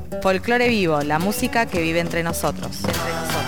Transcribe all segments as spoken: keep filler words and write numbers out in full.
Folclore vivo, la música que vive entre nosotros. Entre nosotros.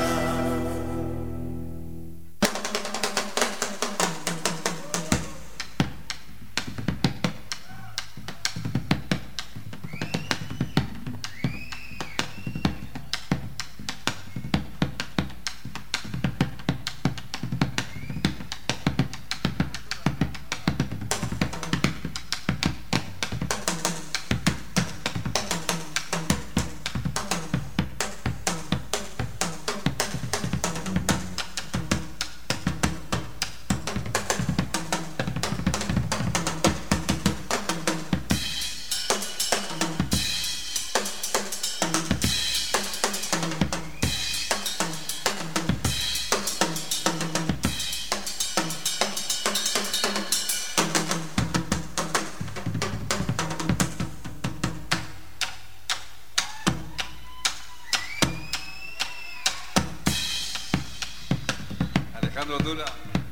Alejandro Tula.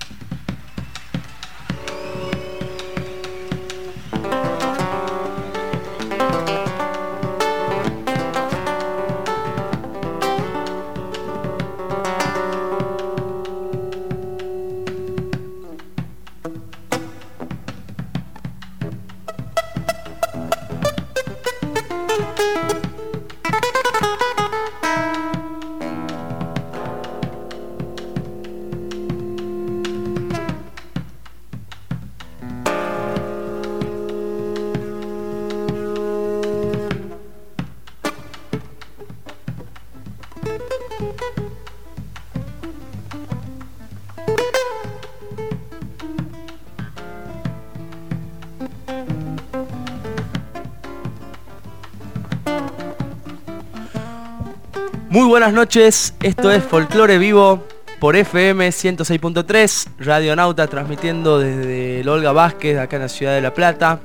Muy buenas noches, esto es Folclore Vivo por F M ciento seis punto tres, Radio Nauta, transmitiendo desde el Olga Vázquez, acá en la ciudad de La Plata.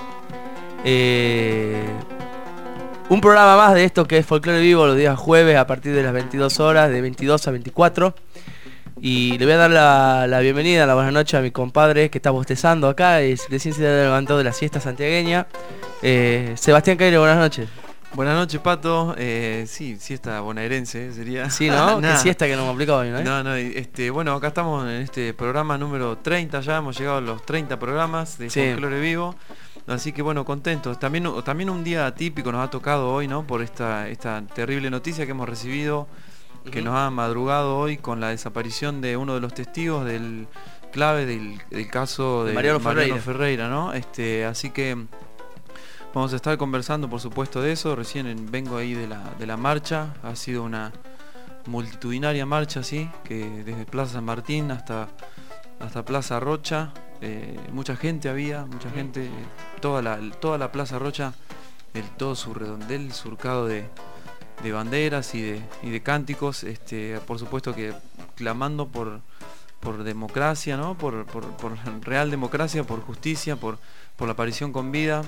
Eh, un programa más de esto que es Folclore Vivo los días jueves a partir de las veintidós horas, de veintidós a veinticuatro. Y le voy a dar la, la bienvenida, la buenas noches a mi compadre que está bostezando acá, y recién se ha levantado de la siesta santiagueña. Eh, Sebastián Caire, buenas noches. Buenas noches, Pato. Eh, sí, siesta bonaerense sería. Sí, ¿no? Qué siesta que nos complica hoy, ¿no? No, no, este, bueno, acá estamos en este programa número treinta ya, hemos llegado a los treinta programas de Sí. Folclore Vivo. Así que bueno, contentos. También, también un día atípico nos ha tocado hoy, ¿no? Por esta, esta terrible noticia que hemos recibido, que Ujú. nos ha madrugado hoy con la desaparición de uno de los testigos del clave del, del caso de, De Mariano Ferreira. Ferreira, ¿no? Este, así que vamos a estar conversando, por supuesto, de eso. Recién en- vengo ahí de la, de la marcha. Ha sido una multitudinaria marcha, sí, que desde Plaza San Martín hasta, hasta Plaza Rocha. Eh, mucha gente había, mucha gente. Toda la, toda la Plaza Rocha, el, todo su redondel surcado de, de banderas y de, y de cánticos. Este, por supuesto que clamando por, por democracia, ¿no? Por, por, por real democracia, por justicia, por, por la aparición con vida.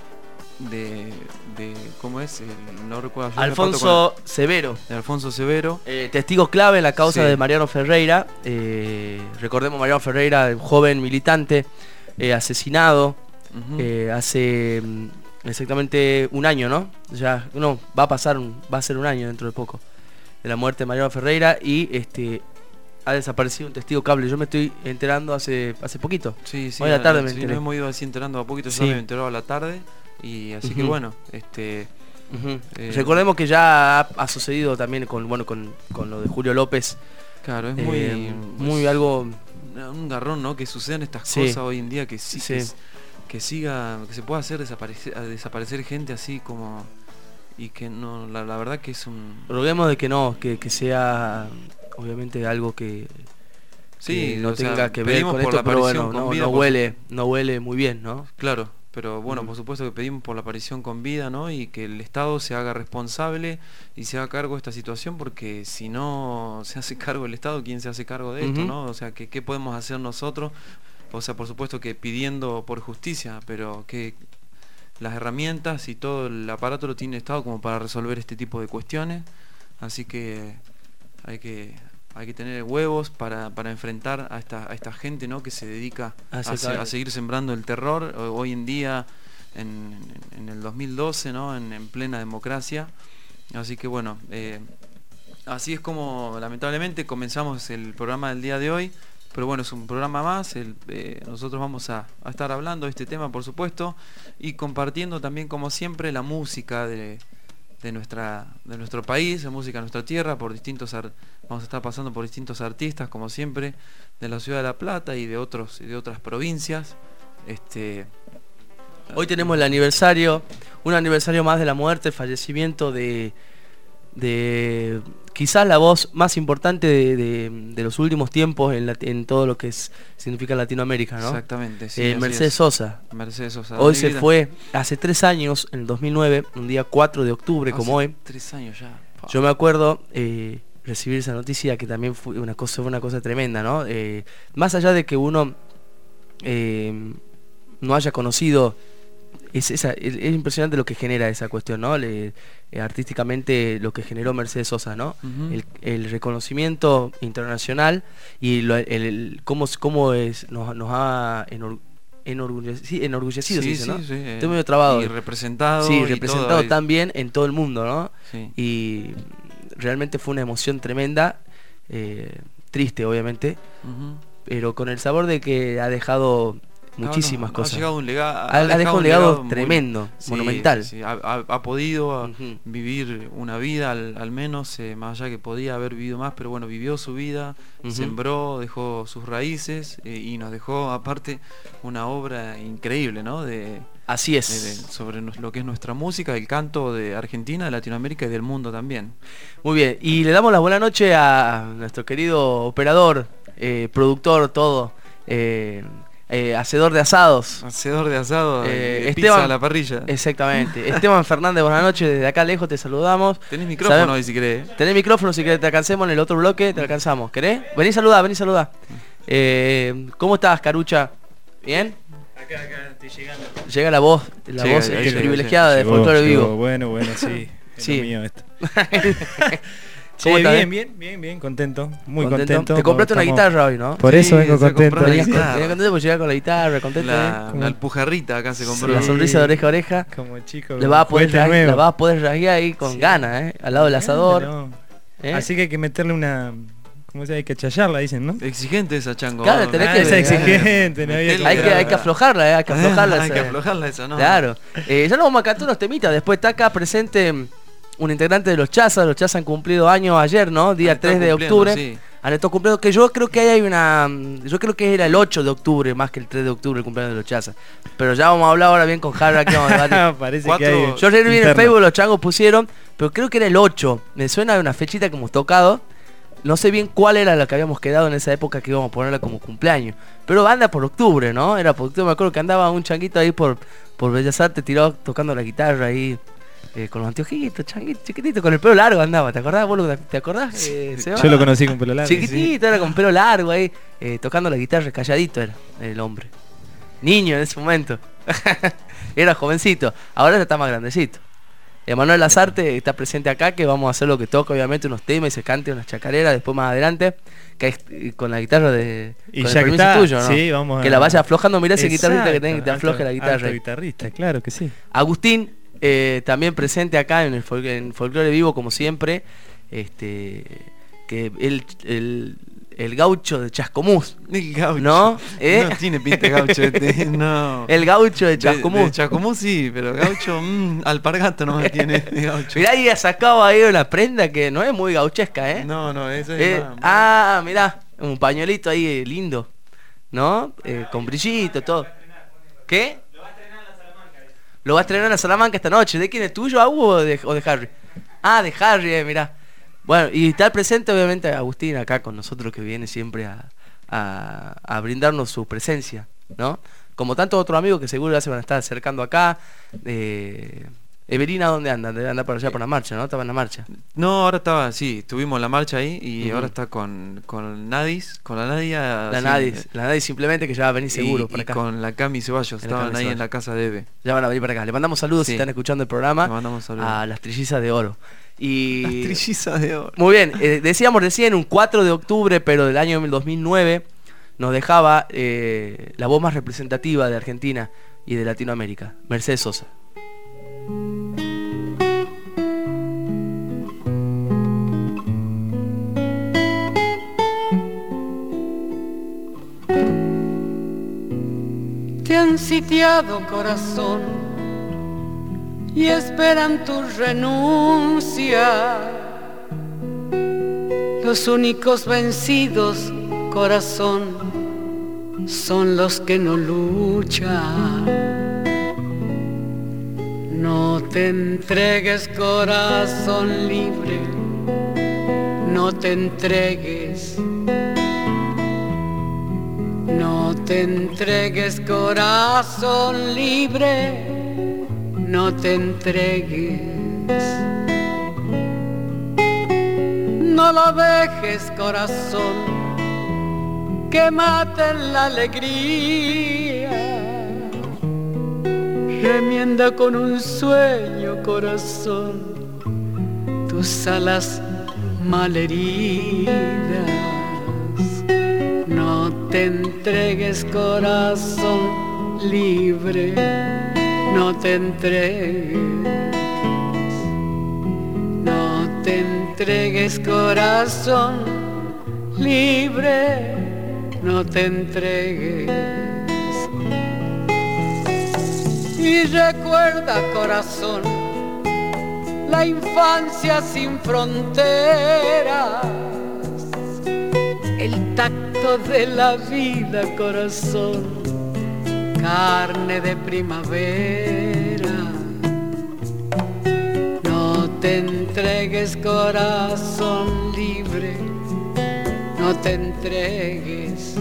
De, de ¿cómo es? El, no recuerdo. yo me pato Alfonso Severo, con- de Alfonso Severo. eh, testigo clave en la causa Sí. de Mariano Ferreira. Eh, recordemos, Mariano Ferreira, un joven militante eh, asesinado Ujú. eh, hace mm, exactamente un año, ¿no? Ya, no, va a pasar, un, va a ser un año dentro de poco de la muerte de Mariano Ferreira, y este ha desaparecido un testigo clave. Yo me estoy enterando hace hace poquito. Sí, sí, Hoy a la tarde eh, me sí, enteré. nos hemos ido así enterando a poquito, yo Sí. me he enterado a la tarde. Y así que Ujú. bueno, este Ujú. Eh, Recordemos que ya ha, ha sucedido también con bueno con, con lo de Julio López. claro, es eh, muy muy es algo. un garrón, ¿no? Que sucedan estas Sí. cosas hoy en día, que sí, Sí. Que, que siga, que se pueda hacer desaparecer, a desaparecer gente así como, y que no, la, la verdad que es un Roguemos de que no, que, que sea obviamente algo que, sí, que no o sea, tenga que ver pedimos con por esto, la pero aparición bueno, con no, vida, no por huele, no huele muy bien, ¿no? Claro, pero bueno, Mm. por supuesto que pedimos por la aparición con vida, ¿no? Y que el Estado se haga responsable y se haga cargo de esta situación, porque si no se hace cargo el Estado, ¿quién se hace cargo de esto, Ujú. no? O sea, que, ¿qué podemos hacer nosotros? O sea, por supuesto que pidiendo por justicia, pero que las herramientas y todo el aparato lo tiene el Estado como para resolver este tipo de cuestiones. Así que hay que... Hay que tener huevos para, para enfrentar a esta, a esta gente, ¿no? Que se dedica a, Hace se- caer. a seguir sembrando el terror. O- Hoy en día en, en el dos mil doce, ¿no? En, en plena democracia. Así que bueno, eh, así es como lamentablemente comenzamos el programa del día de hoy. Pero bueno, es un programa más, el, eh, nosotros vamos a, a estar hablando de este tema, por supuesto, y compartiendo también, como siempre, la música de, de, nuestra, de nuestro país, la música de nuestra tierra, por distintos ar- vamos a estar pasando por distintos artistas, como siempre, de la ciudad de La Plata y de otros y de otras provincias. Este, Hoy tenemos el aniversario, un aniversario más de la muerte, el fallecimiento de... de quizás la voz más importante de, de, de los últimos tiempos en, la, en todo lo que es, significa Latinoamérica, ¿no? Exactamente, sí. Eh, Mercedes Sosa. Mercedes Sosa. Hoy se fue, hace tres años, en el dos mil nueve, un día cuatro de octubre, Hace como hoy. Tres años ya. Pa. Yo me acuerdo eh, recibir esa noticia, que también fue una cosa, fue una cosa tremenda, ¿no? Eh, más allá de que uno eh, no haya conocido... Es, esa, es, es impresionante lo que genera esa cuestión, ¿no? Le, eh, artísticamente lo que generó Mercedes Sosa, ¿no? Uh-huh. el, el reconocimiento internacional y lo, el, el, cómo, cómo es, nos, nos ha enor, enorgullecido, enorgullecido sí, se dice, sí, ¿no? Sí, Estoy medio trabado. Y representado. Sí, y representado todo, tan bien en todo el mundo, ¿no? Sí. Y realmente fue una emoción tremenda, eh, triste obviamente, Uh-huh. pero con el sabor de que ha dejado... muchísimas no, no, cosas. Ha, llegado un lega, ha, ha, ha dejado, dejado un legado, legado tremendo, muy, monumental. Sí, sí, ha, ha, ha podido uh-huh. vivir una vida, al, al menos, eh, más allá que podía haber vivido más, pero bueno, vivió su vida, uh-huh. sembró, dejó sus raíces eh, y nos dejó, aparte, una obra increíble, ¿no? De, Así es. De, de, sobre lo que es nuestra música, el canto de Argentina, de Latinoamérica y del mundo también. Muy bien, y le damos la buena noche a nuestro querido operador, eh, productor, todo. Eh, Eh, hacedor de asados. Hacedor de asados, eh, eh, Esteban, pizza a la parrilla. Exactamente. Esteban Fernández, buenas noches. Desde acá lejos te saludamos. Tenés micrófono Sabemos, hoy si querés. Tenés micrófono si querés, te alcancemos en el otro bloque, te alcanzamos. ¿Querés? Vení a saludar, vení a saludar. Eh, ¿Cómo estás, Carucha? ¿Bien? Acá, acá, estoy llegando. Llega la voz, la llega, voz llega, este, llega, privilegiada llega. de Llegó, Folclore llegó. Vivo. Bueno, bueno, sí. Es sí. lo mío esto. ¿Cómo Sí, estás, bien, eh? bien, bien, bien, contento. Muy ¿Contento? contento. Te compraste una Estamos... guitarra hoy, ¿no? Por Sí, eso vengo se contento. compró la Venís guitarra. contento porque llegar con la guitarra, contento. La, ¿eh? la alpujarrita acá se compró. La sonrisa de oreja a oreja. Como chico. Le vas a poder, juguete ra- nuevo. la vas a poder rasguear ahí con Sí. ganas, ¿eh? Al lado del asador. No. ¿eh? Así que hay que meterle una... ¿Cómo se llama? Hay que chayarla, dicen, ¿no? Exigente esa, Chango. Claro, tenés Ah, que- esa exigente, no había Metele- Hay que, hay que aflojarla, ¿eh? Hay que aflojarla. Hay esa- que aflojarla esa, ¿no? Claro. Eh, ya nos vamos a cantar unos temitas. Después está acá presente mm, un integrante de los Chazas. Los Chazas han cumplido años ayer, ¿no? Día Están tres de cumpliendo, octubre. sí. Han estado cumpliendo, que yo creo que ahí hay una... Yo creo que era el ocho de octubre más que el tres de octubre el cumpleaños de los Chazas. Pero ya vamos a hablar ahora bien con Jara, que vamos a debatir. Parece Cuatro- que hay... Yo ayer vi en interno. Facebook, los changos pusieron, pero creo que era el ocho. Me suena de una fechita que hemos tocado. No sé bien cuál era la que habíamos quedado en esa época que íbamos a ponerla como cumpleaños. Pero anda por octubre, ¿no? Era por octubre. Me acuerdo que andaba un changuito ahí por, por Bellas Artes, tirado tocando la guitarra ahí. Eh, con los anteojitos, changuito, chiquitito, con el pelo largo andaba. ¿Te acordás, boludo? ¿Te acordás? Eh, Seba? Yo lo conocí con pelo largo. Chiquitito, era con pelo largo ahí. Eh, tocando la guitarra, calladito era el hombre. Niño en ese momento. Era jovencito. Ahora ya está más grandecito. Emanuel Lazarte está presente acá, que vamos a hacer lo que toca, obviamente, unos temas y se cante unas chacareras después más adelante, que es eh, con la guitarra de... Y con ya el que permiso está, tuyo, ¿no? sí, vamos a- Que la vaya aflojando, mirá ese guitarrista que Exacto, tenés, que te afloje alto- la guitarra. alto ahí. guitarrista, claro que sí. Agustín, eh, también presente acá en el fol- en Folclore Vivo, como siempre, este que el, el, el gaucho de Chascomús, El gaucho. ¿no? ¿Eh? No tiene pinta de gaucho este, no. El gaucho de De- Chascomús. de Chascomús sí, pero gaucho, mmm, alpargato no me tiene de gaucho. Mirá, y ha sacado ahí una prenda que no es muy gauchesca, ¿eh? No, no, eso es Eh, más- más- ah, mirá, un pañuelito ahí eh, lindo, ¿no? Eh, con brillito, todo. ¿Qué? Lo va a estrenar en la Salamanca esta noche. ¿De quién es, tuyo, Agu, o de, o de Harry? Ah, de Harry, eh, mirá. Bueno, y está presente obviamente Agustín acá con nosotros, que viene siempre a, a, a brindarnos su presencia, ¿no? Como tantos otros amigos que seguro ya se van a estar acercando acá. Eh, Evelina, ¿dónde anda? Debe andar por allá por la marcha, ¿no? Estaba en la marcha. No, ahora estaba, sí, tuvimos la marcha ahí y Ujú. ahora está con, con Nadis, con la Nadia. La sí, Nadis, la Nadis simplemente que ya va a venir y- seguro y por acá. con la Cami Ceballos, En la estaban Cami ahí en Ceballos. la casa de Eve. Ya van a venir para acá. Le mandamos saludos Sí. si están escuchando el programa. Le mandamos saludos. A las trillizas de oro. Y Las trillizas de oro. muy bien, eh, decíamos recién un cuatro de octubre, pero del año dos mil nueve, nos dejaba eh, la voz más representativa de Argentina, y de Latinoamérica. Mercedes Sosa. Te han sitiado, corazón, y esperan tu renuncia. Los únicos vencidos, corazón, son los que no luchan. No te entregues, corazón libre, no te entregues. No te entregues, corazón libre, no te entregues. No lo dejes, corazón, que maten la alegría. Remienda con un sueño, corazón, tus alas malheridas. No te entregues, corazón libre, no te entregues. No te entregues, corazón libre, no te entregues. Y recuerda, corazón, la infancia sin fronteras, el tacto de la vida, corazón, carne de primavera. No te entregues, corazón libre, no te entregues.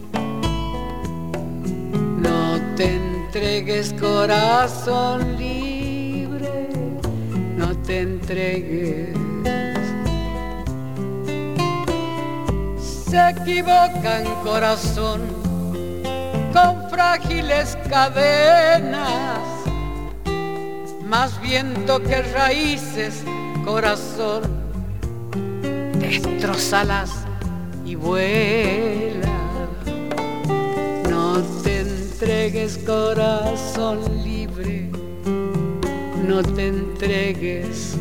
No te entregues, corazón libre, no te entregues. Se equivocan, corazón, con frágiles cadenas, más viento que raíces, corazón, destrózalas y vuela. No te entregues, corazón libre, no te entregues.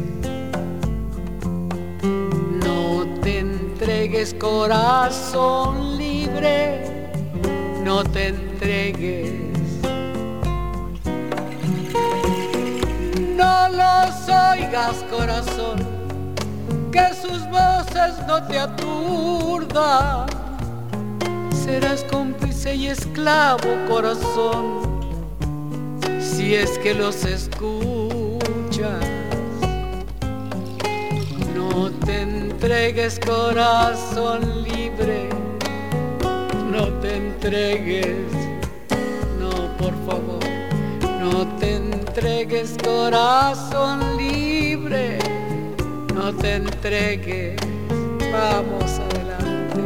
No te entregues, corazón libre, no te entregues. No los oigas, corazón, que sus voces no te aturdan. Serás cómplice y esclavo, corazón, si es que los escuchas. No te entregues, corazón libre, no te entregues, no, por favor. No te entregues, corazón libre, no te entregues. Vamos adelante,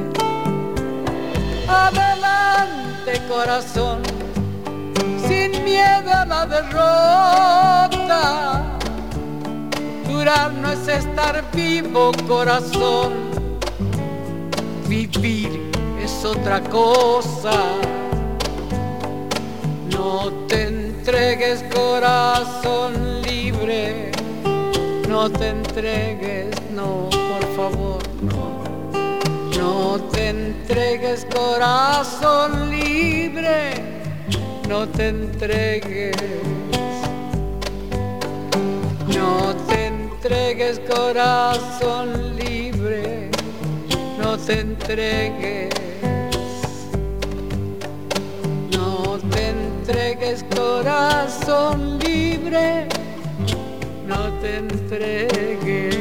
adelante, corazón, sin miedo a la derrota. Durar no es estar vivo, corazón, vivir es otra cosa. No te entregues, corazón libre, no te entregues, no, por favor, no. No te entregues, corazón libre, no te entregues. No te entregues, corazón libre, no te entregues. No te entregues, corazón libre, no te entregues.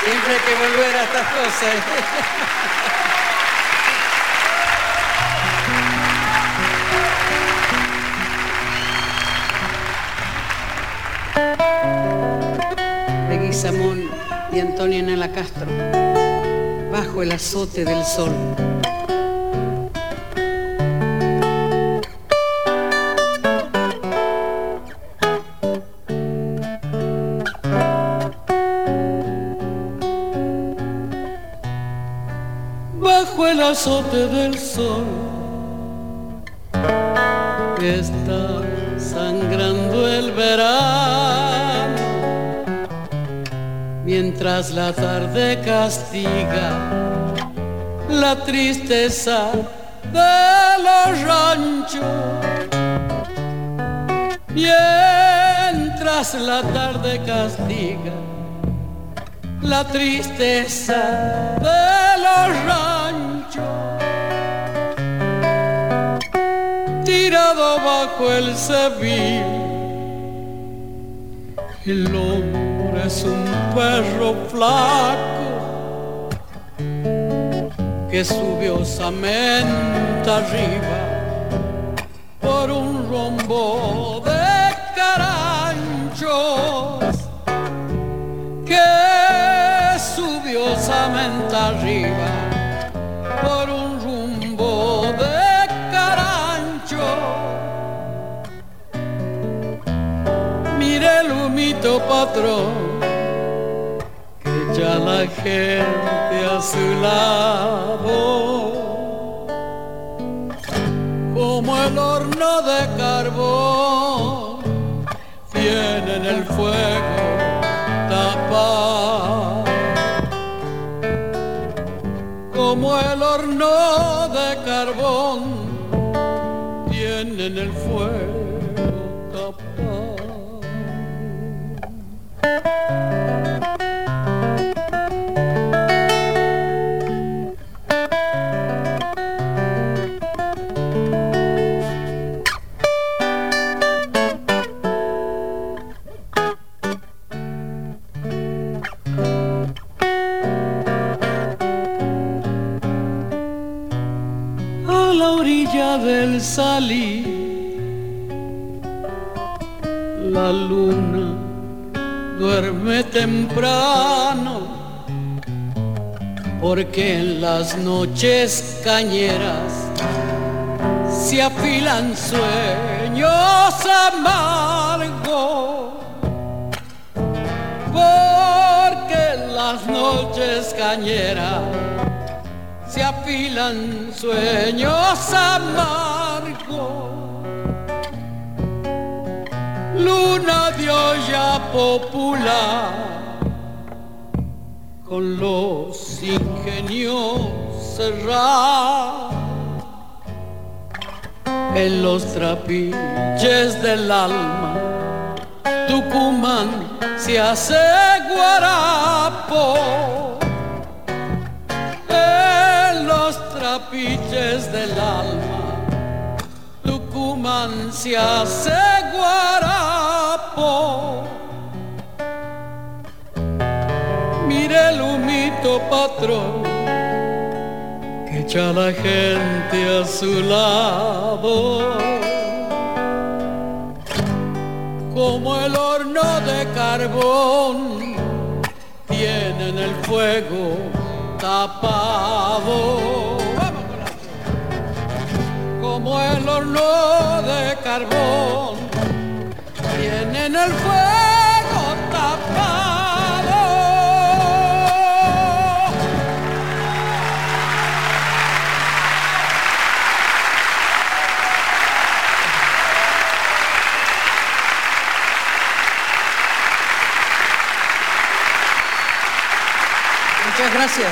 Siempre hay que volver a estas cosas. Leguizamón y Antonina Castro, bajo el azote del sol. Bajo el azote del sol, está sangrando el verano, mientras la tarde castiga la tristeza de los ranchos. Mientras la tarde castiga la tristeza de los ranchos, tirado bajo el cebí, el hombre es un perro flaco que subió osamente arriba por un rombo de caranchos, que subió osamente arriba por un rumbo de carancho. Mire el humito, patrón, que ya la gente a su lado, como el horno de carbón, tiene en el fuego tapado, como el horno de carbón tiene en el fuego tapado. Del salir, la luna duerme temprano, porque en las noches cañeras se afilan sueños amargos, porque en las noches cañeras se afilan sueños amargos. Luna de olla popular, con los ingenios cerrados, en los trapiches del alma, Tucumán se hace guarapo. Trapiches del alma, Tucumán se hace guarapo. Mire el humito, patrón, que echa la gente a su lado, como el horno de carbón tiene en el fuego tapado, como el horno de carbón tiene en el fuego tapado. Muchas gracias.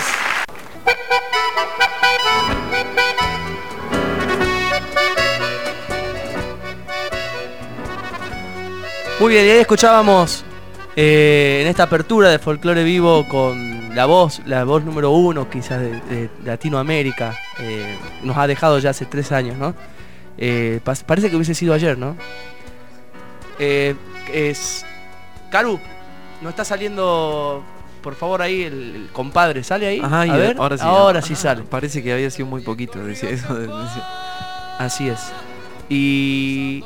Muy bien, y ahí escuchábamos eh, en esta apertura de Folclore Vivo con la voz, la voz número uno quizás de, de Latinoamérica. Eh, nos ha dejado ya hace tres años, ¿no? Eh, parece que hubiese sido ayer, ¿no? Eh, es... Caru, no está saliendo por favor, ahí el, el compadre, ¿sale ahí? Ajá, y a ver, ahora sí. ahora ah, sí sale. Parece que había sido muy poquito, decía eso. de- decía. Así es. Y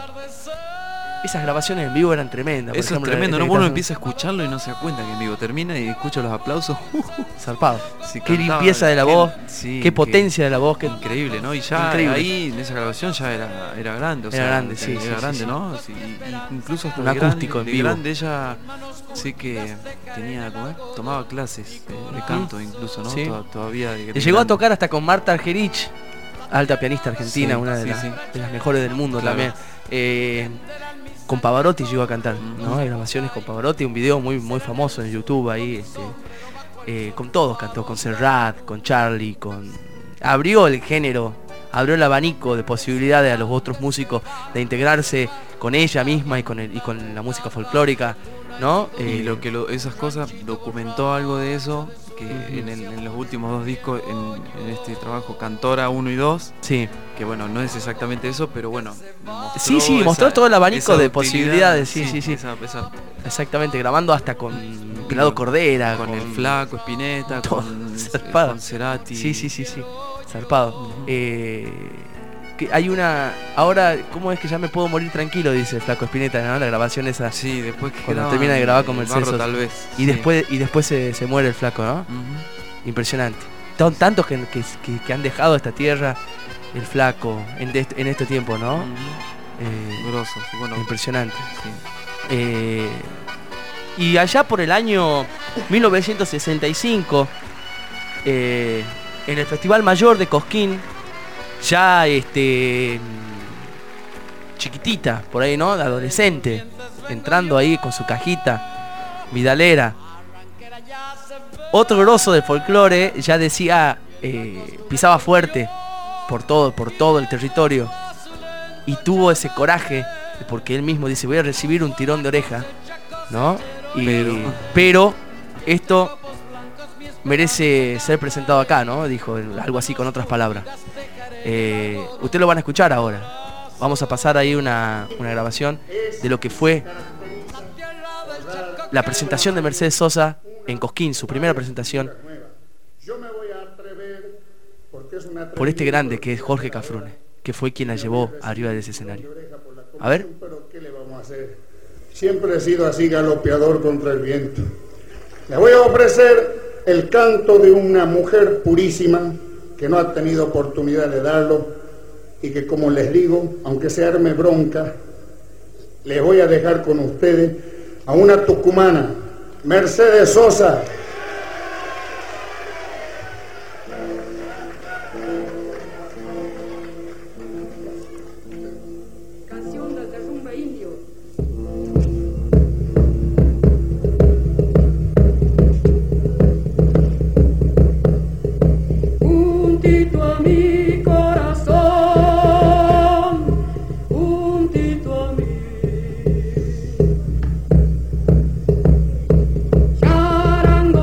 esas grabaciones en vivo eran tremendas. por Eso es ejemplo, tremendo, este ¿no? que Uno estás- empieza a escucharlo y no se da cuenta que en vivo termina y escucha los aplausos. Zarpado. Sí, Qué cantaba, limpieza de la qué- voz, sí, qué potencia de la voz, qué increíble, ¿no? Y ya Increíble. ahí en esa grabación ya era, era grande, o Era sea, grande, sí, era sí, grande, sí, sí. ¿no? Sí, y- incluso hasta Un de acústico grande, en de vivo. grande ella sé que tenía, ¿cómo es? Tomaba clases de, de canto incluso, ¿no? Sí. Toda- Todavía de, Le de llegó a grande. tocar hasta con Marta Argerich, alta pianista argentina, Sí, una de, sí, las, sí. de las mejores del mundo Claro. también. Eh, con Pavarotti llegó a cantar, ¿no? Ujú. Hay grabaciones con Pavarotti, un video muy muy famoso en YouTube ahí, este, eh, con todos cantó, con Serrat, con Charlie, con abrió el género, abrió el abanico de posibilidades a los otros músicos de integrarse con ella misma y con el, y con la música folclórica, ¿no? Y Eh, lo que lo- esas cosas documentó algo de eso, que Ujú. en, el- en los últimos dos discos, en, en este trabajo Cantora uno y dos, sí. que bueno, no es exactamente eso, pero bueno. mostró Sí, sí, esa- mostró todo el abanico esa de utilidad, posibilidades, sí, sí, sí. esa- esa- Exactamente, grabando hasta con Pelado Cordera, con, el Flaco, Spinetta, todo, con, zarpado. con Cerati. Sí, sí, sí, sí. Zarpado. Eh, que hay una. Ahora, ¿cómo es que ya me puedo morir tranquilo? Dice el Flaco Spinetta, ¿no? La grabación esa. Sí, después que Cuando graban termina de grabar con el Mercedes Barro, Sosa. tal vez. Y sí. después, y después se, se muere el Flaco, ¿no? Ujú. Impresionante. Son tantos que, que, que- que han dejado esta tierra, el Flaco, en, de- en este tiempo, ¿no? Ujú. Eh, Grosos, y bueno, impresionante. sí. Eh, y allá por el año mil novecientos sesenta y cinco, eh, en el Festival Mayor de Cosquín, ya este chiquitita, por ahí, ¿no? De adolescente, entrando ahí con su cajita vidalera. Otro grosso del folclore ya decía, eh, pisaba fuerte por todo, por todo el territorio. Y tuvo ese coraje, porque él mismo dice, voy a recibir un tirón de oreja, ¿no? Y- Pero- pero esto merece ser presentado acá, ¿no? Dijo algo así con otras palabras. Eh, ustedes lo van a escuchar ahora. Vamos a pasar ahí una, una grabación de lo que fue la presentación de Mercedes Sosa en Cosquín, su primera presentación, Yo me voy a atrever porque es una por este grande que es Jorge Cafrune, que fue quien la llevó arriba de ese escenario. A ver. Pero ¿qué le vamos a hacer? Siempre he sido así galopeador contra el viento. Le voy a ofrecer el canto de una mujer purísima que no ha tenido oportunidad de darlo y que, como les digo, aunque se arme bronca, les voy a dejar con ustedes a una tucumana, Mercedes Sosa. Canción del derrumbe indio. Juntito a mi corazón, juntito a mí. Charango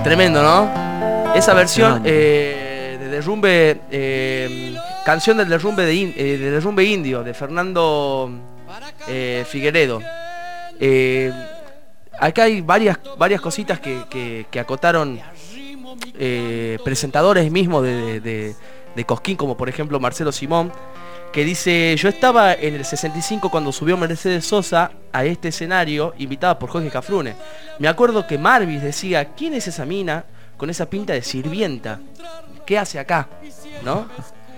Tremendo, ¿no? Esa versión eh, de derrumbe, eh, canción del derrumbe de, in, eh, de derrumbe indio de Fernando eh, Figueredo. Eh, acá hay varias varias cositas que, que, que acotaron eh, presentadores mismos de, de, de Cosquín, como por ejemplo Marcelo Simón, que dice: yo estaba en el sesenta y cinco cuando subió Mercedes Sosa a este escenario, invitada por Jorge Cafrune. Me acuerdo que Marvis decía: ¿quién es esa mina con esa pinta de sirvienta? ¿Qué hace acá? ¿No?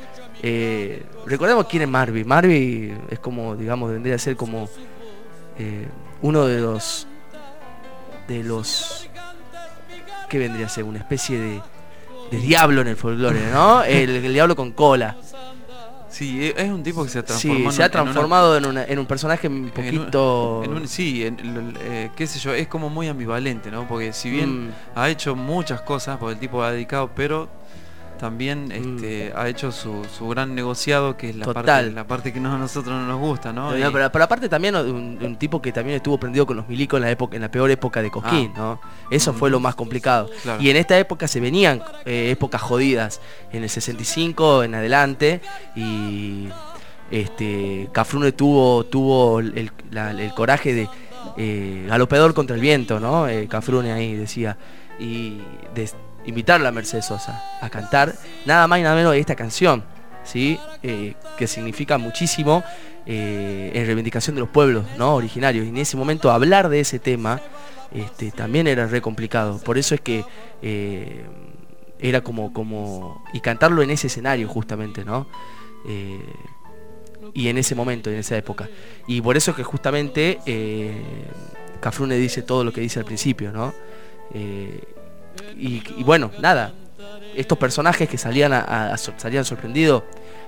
Eh, recordemos quién es Marvis. Marvis es como, digamos, vendría a ser como eh, uno de los de los ¿qué vendría a ser? Una especie de, de diablo en el folclore, ¿no? El, el diablo con cola. Sí, es un tipo que se ha transformado. Sí, se ha transformado en, una, en, una, en un personaje un poquito... En un, en un, sí, en, eh, qué sé yo, es como muy ambivalente, ¿no? Porque si bien mm. ha hecho muchas cosas, porque el tipo ha dedicado, pero también este, mm. ha hecho su, su gran negociado, que es la parte, la parte que no, a nosotros no nos gusta, ¿no? no, no pero, pero aparte también un, un tipo que también estuvo prendido con los milicos en la época, en la peor época de Cosquín, ah. ¿no? Eso mm. fue lo más complicado. Claro. Y en esta época se venían eh, épocas jodidas, en el sesenta y cinco en adelante, y este Cafrune tuvo tuvo el, la, el coraje de eh, galopeador contra el viento, ¿no? Eh, Cafrune ahí decía, y de, invitarla a Mercedes Sosa a cantar nada más y nada menos de esta canción, ¿sí? Eh, que significa muchísimo eh, en reivindicación de los pueblos, ¿no? Originarios. Y en ese momento hablar de ese tema este, también era re complicado. Por eso es que eh, era como, como... y cantarlo en ese escenario justamente, ¿no? Eh, y en ese momento, en esa época. Y por eso es que justamente eh, Cafrune dice todo lo que dice al principio, ¿no? Eh, Y, y bueno, nada, estos personajes que salían a, a, a salían sorprendidos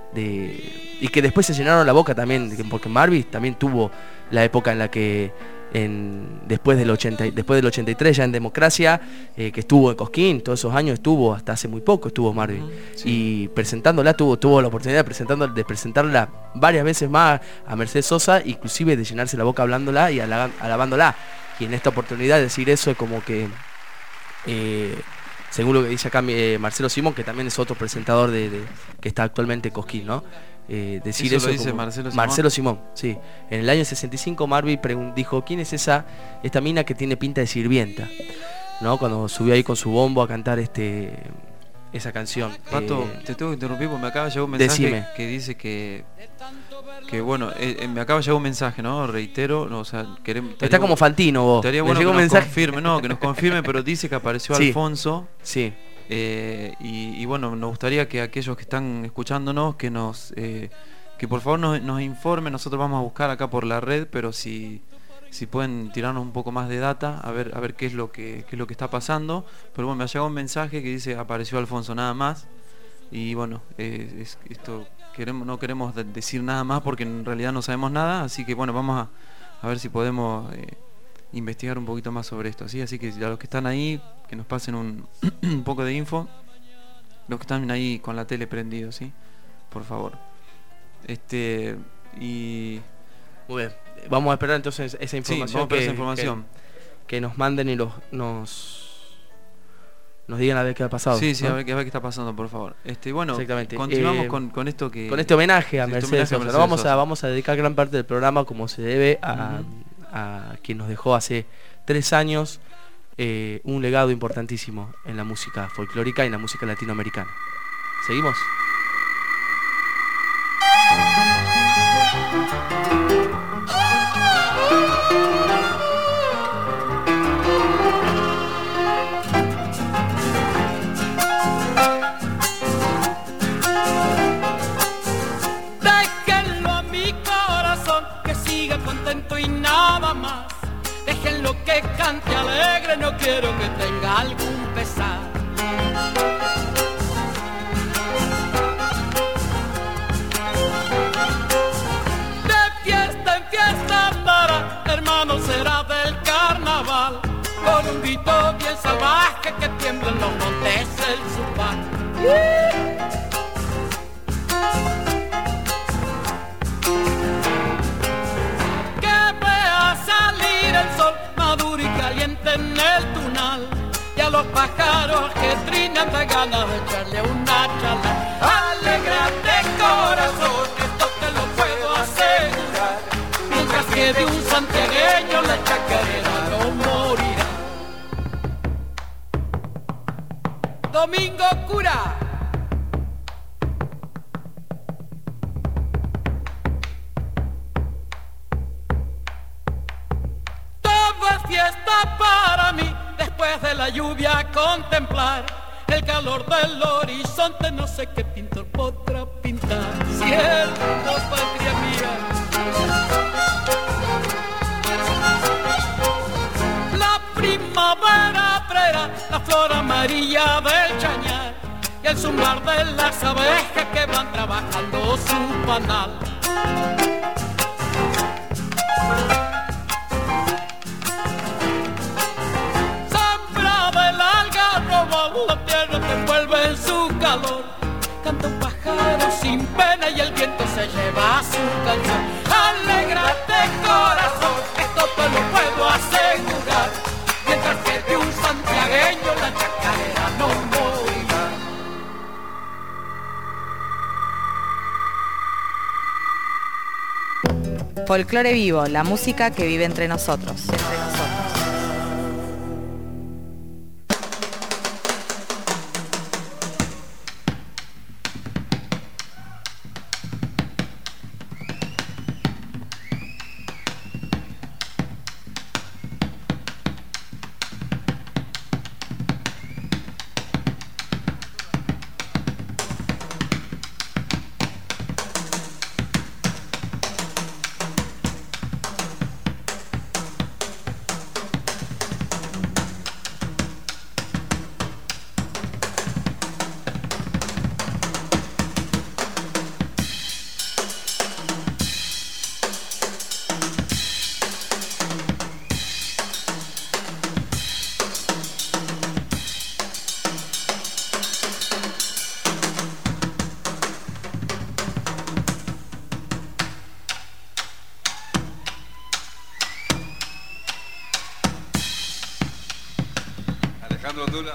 de, y que después se llenaron la boca también, porque Marvis también tuvo la época en la que en, después del ochenta, después del ochenta y tres ya en Democracia, eh, que estuvo en Cosquín, todos esos años estuvo, hasta hace muy poco estuvo Marvis, sí. Y presentándola tuvo, tuvo la oportunidad de, presentando, de presentarla varias veces más a Mercedes Sosa, inclusive de llenarse la boca hablándola y alab, alabándola, y en esta oportunidad decir eso es como que Eh, según lo que dice acá eh, Marcelo Simón, que también es otro presentador de, de que está actualmente en Cosquín, ¿no? Eh, decir eso, eso lo dice como, Marcelo Simón. Marcelo Simón, sí. En el año sesenta y cinco Marvis dijo: ¿quién es esa esta mina que tiene pinta de sirvienta? ¿No? Cuando subió ahí con su bombo a cantar este esa canción. Pato, eh, te tengo que interrumpir porque me acaba de llegar un mensaje decime. que dice que que bueno, eh, me acaba de llegar un mensaje, ¿no? Reitero, no, o sea, queremos... Está como Fantino vos. Estaría bueno que un nos mensaje. confirme, no, que nos confirme, pero dice que apareció sí. Alfonso. Sí. Eh, y, y bueno, nos gustaría que aquellos que están escuchándonos, que nos eh, que por favor nos, nos informen. Nosotros vamos a buscar acá por la red, pero si si pueden tirarnos un poco más de data, a ver a ver qué es lo que qué es lo que está pasando. Pero bueno, me ha llegado un mensaje que dice: apareció Alfonso, nada más. Y bueno, eh, es, esto queremos no queremos de, decir nada más porque en realidad no sabemos nada, así que bueno, vamos a, a ver si podemos eh, investigar un poquito más sobre esto, ¿sí? Así que a los que están ahí, que nos pasen un, un poco de info, los que están ahí con la tele prendido, ¿sí? Por favor. Este y muy bien, vamos a esperar entonces esa información, sí, vamos a esperar que, esa información. Que, que nos manden y los nos nos digan a ver qué ha pasado. Sí, sí, ¿no? a, ver, a ver qué está pasando, por favor. Este, bueno, exactamente. Continuamos eh, con, con esto que... Con este homenaje a sí, Mercedes Sosa. Mercedes Vamos Sosa. a, vamos a dedicar gran parte del programa, como se debe, a, uh-huh. a quien nos dejó hace tres años eh, un legado importantísimo en la música folclórica y en la música latinoamericana. ¿Seguimos? Que cante alegre, no quiero que tenga algún pesar. De fiesta en fiesta andará, hermano será del carnaval, con un grito bien salvaje que tiemblen los montes el Zupán. Que vea salir el sol maduro y caliente en el tunal, y a lo los pájaros que trinan de ganas de echarle una charla. Alégrate corazón, esto te lo puedo asegurar, mientras quede un santiagueño la chacarera no morirá. Domingo Cura. Fiesta para mí, después de la lluvia contemplar el calor del horizonte, no sé qué pintor podrá pintar. Cierto, patria mía. La primavera traerá la flor amarilla del chañar y el zumbar de las abejas que van trabajando su panal. La tierra te envuelve en su calor, canta un pájaro sin pena y el viento se lleva su canción. Alégrate corazón, esto te lo puedo asegurar, mientras que de un santiagueño la chacarera no morirá. Folclore vivo, la música que vive entre nosotros. Entre nosotros. Alejandro Tula.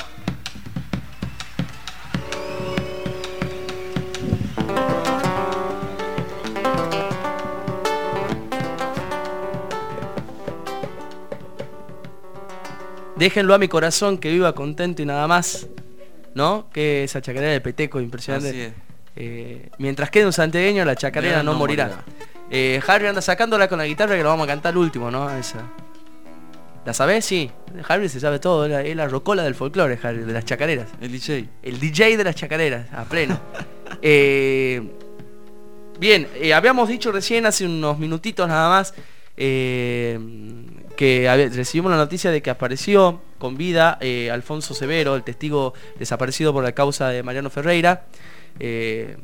Déjenlo a mi corazón que viva contento y nada más, ¿no? Que esa chacarera de Peteco, impresionante. Así es. Eh, mientras quede un santiagueño, la chacarera no, no morirá. morirá. Eh, Harry anda sacándola con la guitarra que lo vamos a cantar el último, ¿no? Esa. ¿La sabés? Sí. Harry se sabe todo, es la, es la rocola del folclore, Harry, de las chacareras. El D J. El D J de las chacareras, a pleno. eh, bien, eh, habíamos dicho recién, hace unos minutitos nada más, eh, que había, recibimos la noticia de que apareció con vida eh, Alfonso Severo, el testigo desaparecido por la causa de Mariano Ferreira. Eh,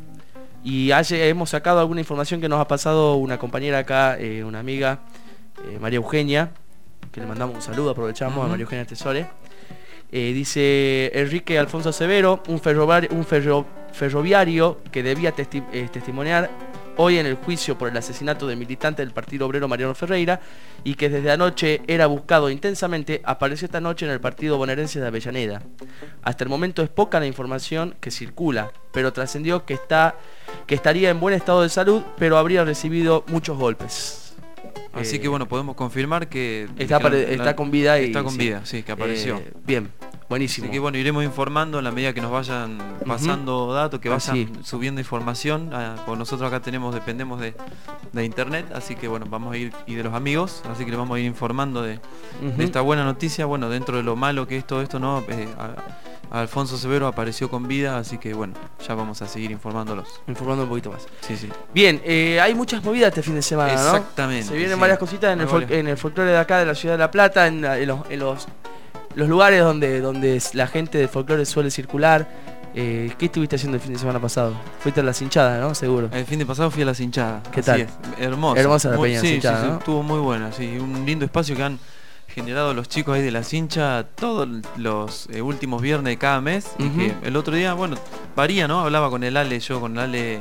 y ayer hemos sacado alguna información que nos ha pasado una compañera acá, eh, una amiga, eh, María Eugenia, que le mandamos un saludo, aprovechamos uh-huh. a María Eugenia Tesore. Eh, dice Enrique Alfonso Severo, un, ferroviario, un ferro, ferroviario que debía testi eh, testimoniar hoy en el juicio por el asesinato del militante del Partido Obrero Mariano Ferreira y que desde anoche era buscado intensamente, apareció esta noche en el partido bonaerense de Avellaneda. Hasta el momento es poca la información que circula, pero trascendió que, está, que estaría en buen estado de salud, pero habría recibido muchos golpes. Así eh, que bueno, podemos confirmar que está, que la, está la, con vida y está con sí, vida, sí, que apareció. Eh, bien, buenísimo. Así que bueno, iremos informando en la medida que nos vayan pasando uh-huh. datos, que vayan así. subiendo información. Ah, pues nosotros acá tenemos, dependemos de, de internet, así que bueno, vamos a ir, y de los amigos, así que les vamos a ir informando de, uh-huh. de esta buena noticia. Bueno, dentro de lo malo que es todo esto, ¿no? Eh, a, Alfonso Severo apareció con vida, así que bueno, ya vamos a seguir informándolos. Informando un poquito más. Sí, sí. Bien, eh, hay muchas movidas este fin de semana, ¿no? Exactamente. Se vienen sí. varias cositas en el, fol en el folclore de acá, de la ciudad de La Plata, en, en, los, en los, los lugares donde, donde la gente del folclore suele circular. Eh, ¿Qué estuviste haciendo el fin de semana pasado? Fuiste a las hinchadas, ¿no? Seguro. El fin de pasado fui a las hinchadas. ¿Qué tal? Es. Hermosa. Hermosa la muy, peña sí, hinchada, sí, ¿no? sí, estuvo muy buena, sí. Un lindo espacio que han generado los chicos ahí de las hinchas todos los eh, últimos viernes de cada mes. Uh-huh. Y que el otro día, bueno, varía, ¿no? Hablaba con el Ale, yo con el Ale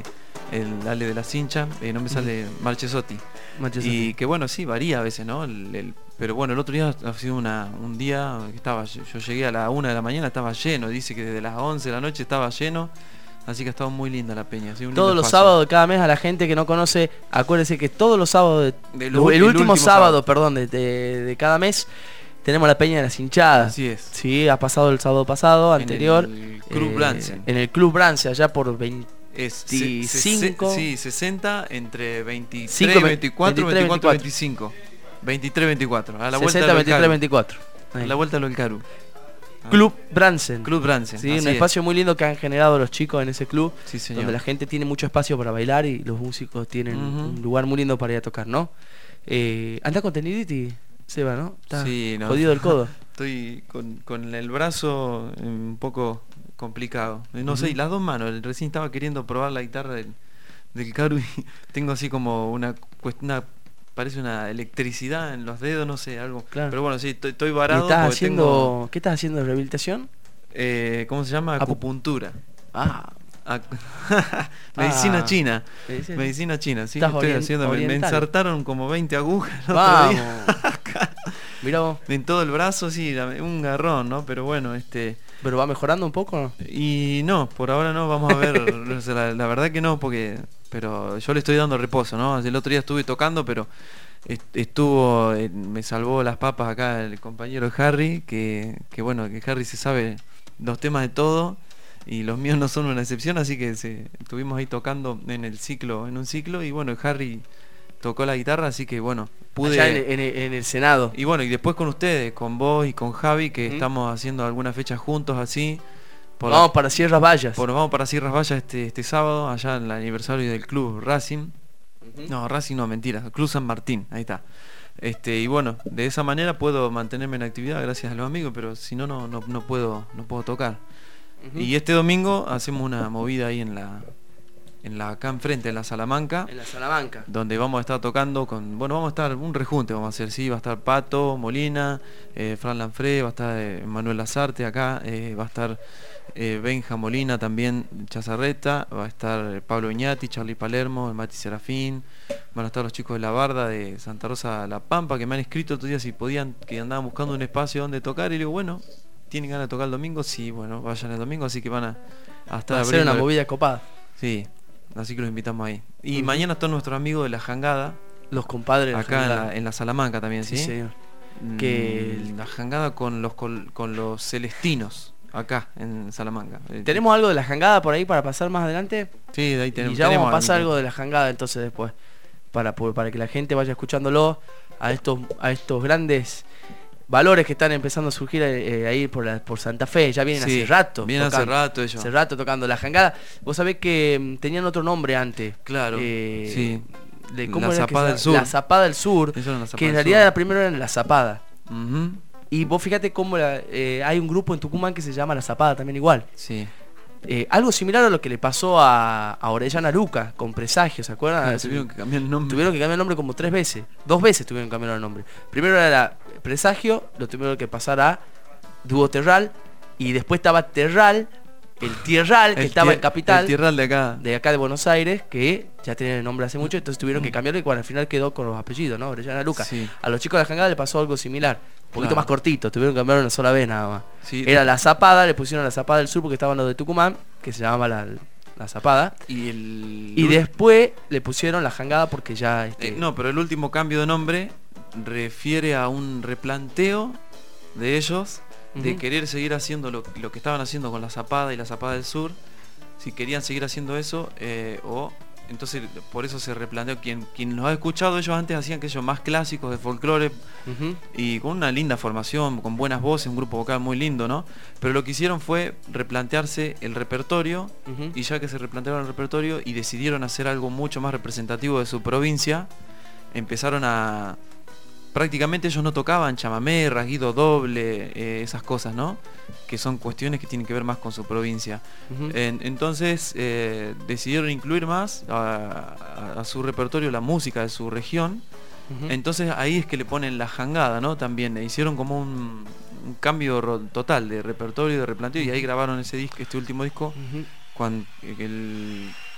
el Ale de la Cincha, eh, no me sale Marchesotti. Marchesotti. Y que bueno, sí, varía a veces, ¿no? El, el- pero bueno, el otro día ha sido una, un día que estaba, yo, yo llegué a la una de la mañana, estaba lleno, dice que desde las once de la noche estaba lleno, así que ha estado muy linda la peña. Ha sido un Todos lindo los espacio. sábados de cada mes, a la gente que no conoce, acuérdense que todos los sábados, de- De el, lo- el último, último sábado, sábado. perdón, de, de- de cada mes, tenemos la Peña de las Hinchadas. Así es. Sí, ha pasado el sábado pasado, En anterior. el Club eh, Bransen. En el Club Brance, allá por veinte. Es se- se- veinticinco. sí, sesenta entre veintitrés, Cinco, veinticuatro, veintitrés, veinticuatro, veinticuatro. veinticinco. veintitrés, veinticuatro. A la vuelta sesenta, de veintitrés, veinticuatro. A Ahí. la vuelta de lo del Caru. Ah. Club Bransen. Club Bransen. Sí, así un es. espacio muy lindo que han generado los chicos en ese club, Sí, señor. donde la gente tiene mucho espacio para bailar y los músicos tienen Ujú. un lugar muy lindo para ir a tocar, ¿no? Eh, anda con tendinitis, Seba, ¿no? Está Sí, no. jodido el codo. Estoy con, con el brazo eh, un poco complicado. Eh, No sé, y las dos manos. El- Recién estaba queriendo probar la guitarra del, del Caru y tengo así como una, cuest- una parece una electricidad en los dedos, no sé, algo. Claro. Pero bueno, sí, estoy, estoy ¿Y varado. estás porque haciendo, tengo, ¿Qué estás haciendo de rehabilitación? eh, ¿cómo se llama? Acu- Acupuntura. Ah, Ac- Medicina Ah. china. medicina. Medicina china, sí, Estás estoy orien- haciendo. Me, me oriental. ensartaron como veinte agujas el otro vamos. día. Mira vos, En todo el brazo, sí, la- un garrón, ¿no? Pero bueno, este. pero va mejorando un poco. Y no, por ahora no, vamos a ver. O sea, la, la verdad que no, porque. Pero yo le estoy dando reposo, ¿no? El otro día estuve tocando, pero est- estuvo. eh, me salvó las papas acá el compañero Harry, que, que bueno, que Harry se sabe los temas de todo. Y los míos no son una excepción, así que se, estuvimos ahí tocando en el ciclo, en un ciclo, y bueno, Harry tocó la guitarra, así que bueno, pude. Allá en, en- en el Senado. Y bueno, y después con ustedes, con vos y con Javi, que Ujú. estamos haciendo algunas fechas juntos así. Por la- Vamos para Sierras Vallas. por- vamos para Sierras Vallas este, este sábado, allá en el aniversario del club Racing. Ujú. No, Racing no, mentira, Club San Martín, ahí está. Este, y bueno, de esa manera puedo mantenerme en actividad gracias a los amigos, pero si no, no, no, no puedo, no puedo tocar. Ujú. Y este domingo hacemos una movida ahí en la, en la acá enfrente, en la Salamanca, En la Salamanca. donde vamos a estar tocando con, bueno, vamos a estar un rejunte, vamos a hacer, sí, va a estar Pato, Molina, eh, Fran Lanfré, va a estar eh, Manuel Lazarte acá, eh, va a estar eh, Benja Molina también, Chazarreta, va a estar eh, Pablo Iñati, Charlie Palermo, Mati Serafín, van a estar los chicos de la Barda de Santa Rosa La Pampa, que me han escrito otro día si podían, que andaban buscando un espacio donde tocar, y digo, bueno, ¿tienen ganas de tocar el domingo? Sí, bueno, vayan el domingo, así que van a, a estar Va a ser una abriendo- movida copada. Sí, así que los invitamos ahí. Y Ujú. mañana están nuestros amigos de la Jangada, Los compadres. acá en la la, en la Salamanca también, ¿sí? Sí, señor. Mm, que- La Jangada con los con, con los celestinos, acá en Salamanca. Eh, ¿Tenemos algo de la jangada por ahí para pasar más adelante? Sí, de ahí tenemos. y ya tenemos vamos a pasar algo. algo de la jangada entonces después. Para, po- para que la gente vaya escuchándolo a estos, a estos grandes valores que están empezando a surgir eh, ahí por, la- por Santa Fe. Ya vienen Sí, hace rato. vienen hace tocando. rato ellos. Hace rato tocando la jangada. Vos sabés que mm, tenían otro nombre antes. Claro, Eh, sí. de- La ¿cómo era que Zapada se- del Sur. La Zapada del Sur. Eso era la Zapada Que en del realidad Sur. la primera era la Zapada. Ujú, Y vos fíjate cómo la- eh, hay un grupo en Tucumán que se llama La Zapada también igual. Sí. Eh, algo similar a lo que le pasó a, a Orellana Luca con Presagio, ¿se acuerdan? Ah, tuvieron que cambiar el nombre. Tuvieron que cambiar el nombre como tres veces. Dos veces tuvieron que cambiar el nombre. Primero era Presagio, lo tuvieron que pasar a Dúo Terral. Y después estaba Terral, el Tierral, que El estaba tie- en Capital, El tierral de acá. de acá de Buenos Aires, que ya tenían el nombre hace mucho, entonces tuvieron que Mm. cambiarlo y bueno, al final quedó con los apellidos, ¿no? Orellana Luca. Sí. A los chicos de la jangada le pasó algo similar. Un poquito Claro. más cortito, tuvieron que cambiarlo una sola vez nada más. Sí. Era la Zapada, le pusieron la Zapada del Sur porque estaban los de Tucumán, que se llamaba la, la Zapada. Y el. Y después le pusieron la jangada porque ya... Este, Eh, no, pero el último cambio de nombre refiere a un replanteo de ellos de Ujú. querer seguir haciendo lo, lo que estaban haciendo con la Zapada y la Zapada del Sur, si querían seguir haciendo eso eh, o entonces por eso se replanteó. Quien, quien los ha escuchado, ellos antes hacían aquellos más clásicos de folclore Ujú. y con una linda formación, con buenas voces, un grupo vocal muy lindo, ¿no? Pero lo que hicieron fue replantearse el repertorio Ujú. y ya que se replantearon el repertorio y decidieron hacer algo mucho más representativo de su provincia, empezaron a... Prácticamente ellos no tocaban chamamé, rasguido doble, eh, esas cosas, ¿no? Que son cuestiones que tienen que ver más con su provincia. Ujú. En- entonces eh, decidieron incluir más a, a- a su repertorio la música de su región. Ujú. Entonces ahí es que le ponen la jangada, ¿no? También eh, hicieron como un, un cambio ro- total de repertorio y de replanteo y ahí grabaron ese disco, este último disco, Ujú. cuando el,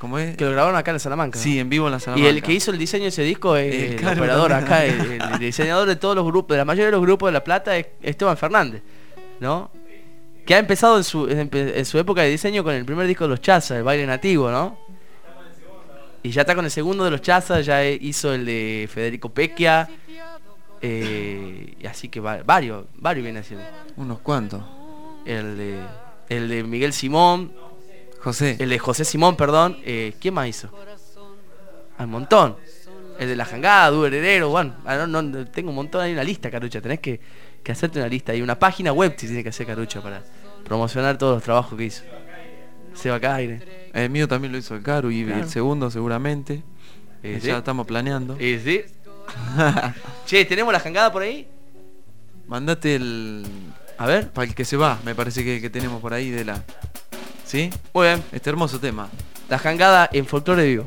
¿Cómo es? Que lo grabaron acá en Salamanca. Sí, en vivo en la Y Salamanca. el que hizo el diseño de ese disco es El el, Caro operador también. acá, el, el diseñador de todos los grupos, de la mayoría de los grupos de La Plata es Esteban Fernández, ¿no? Que ha empezado en su, en, en su época de diseño con el primer disco de los Chazas, el baile nativo, ¿no? Y ya está con el segundo de los Chazas, ya hizo el de Federico Pecchia, eh, y así que va, varios, varios viene haciendo. Unos cuantos. El de, el de Miguel Simón, José. el de José Simón, perdón, eh, ¿quién más hizo? Hay un montón. El de La Jangada, Du Heredero, bueno, no, no, tengo un montón, hay una lista, Carucha, tenés que, que hacerte una lista, hay una página web si tiene que hacer Carucha para promocionar todos los trabajos que hizo. Seba Caire. El mío también lo hizo el Caru y Claro. el segundo seguramente. Eh, ya sí. estamos planeando. ¿Y sí? Che, ¿tenemos La Jangada por ahí? Mandate el... A ver. Para el que se va, me parece que, que tenemos por ahí de la... ¿Sí? Muy bien. Este hermoso tema. La Jangada en Folclore Vivo.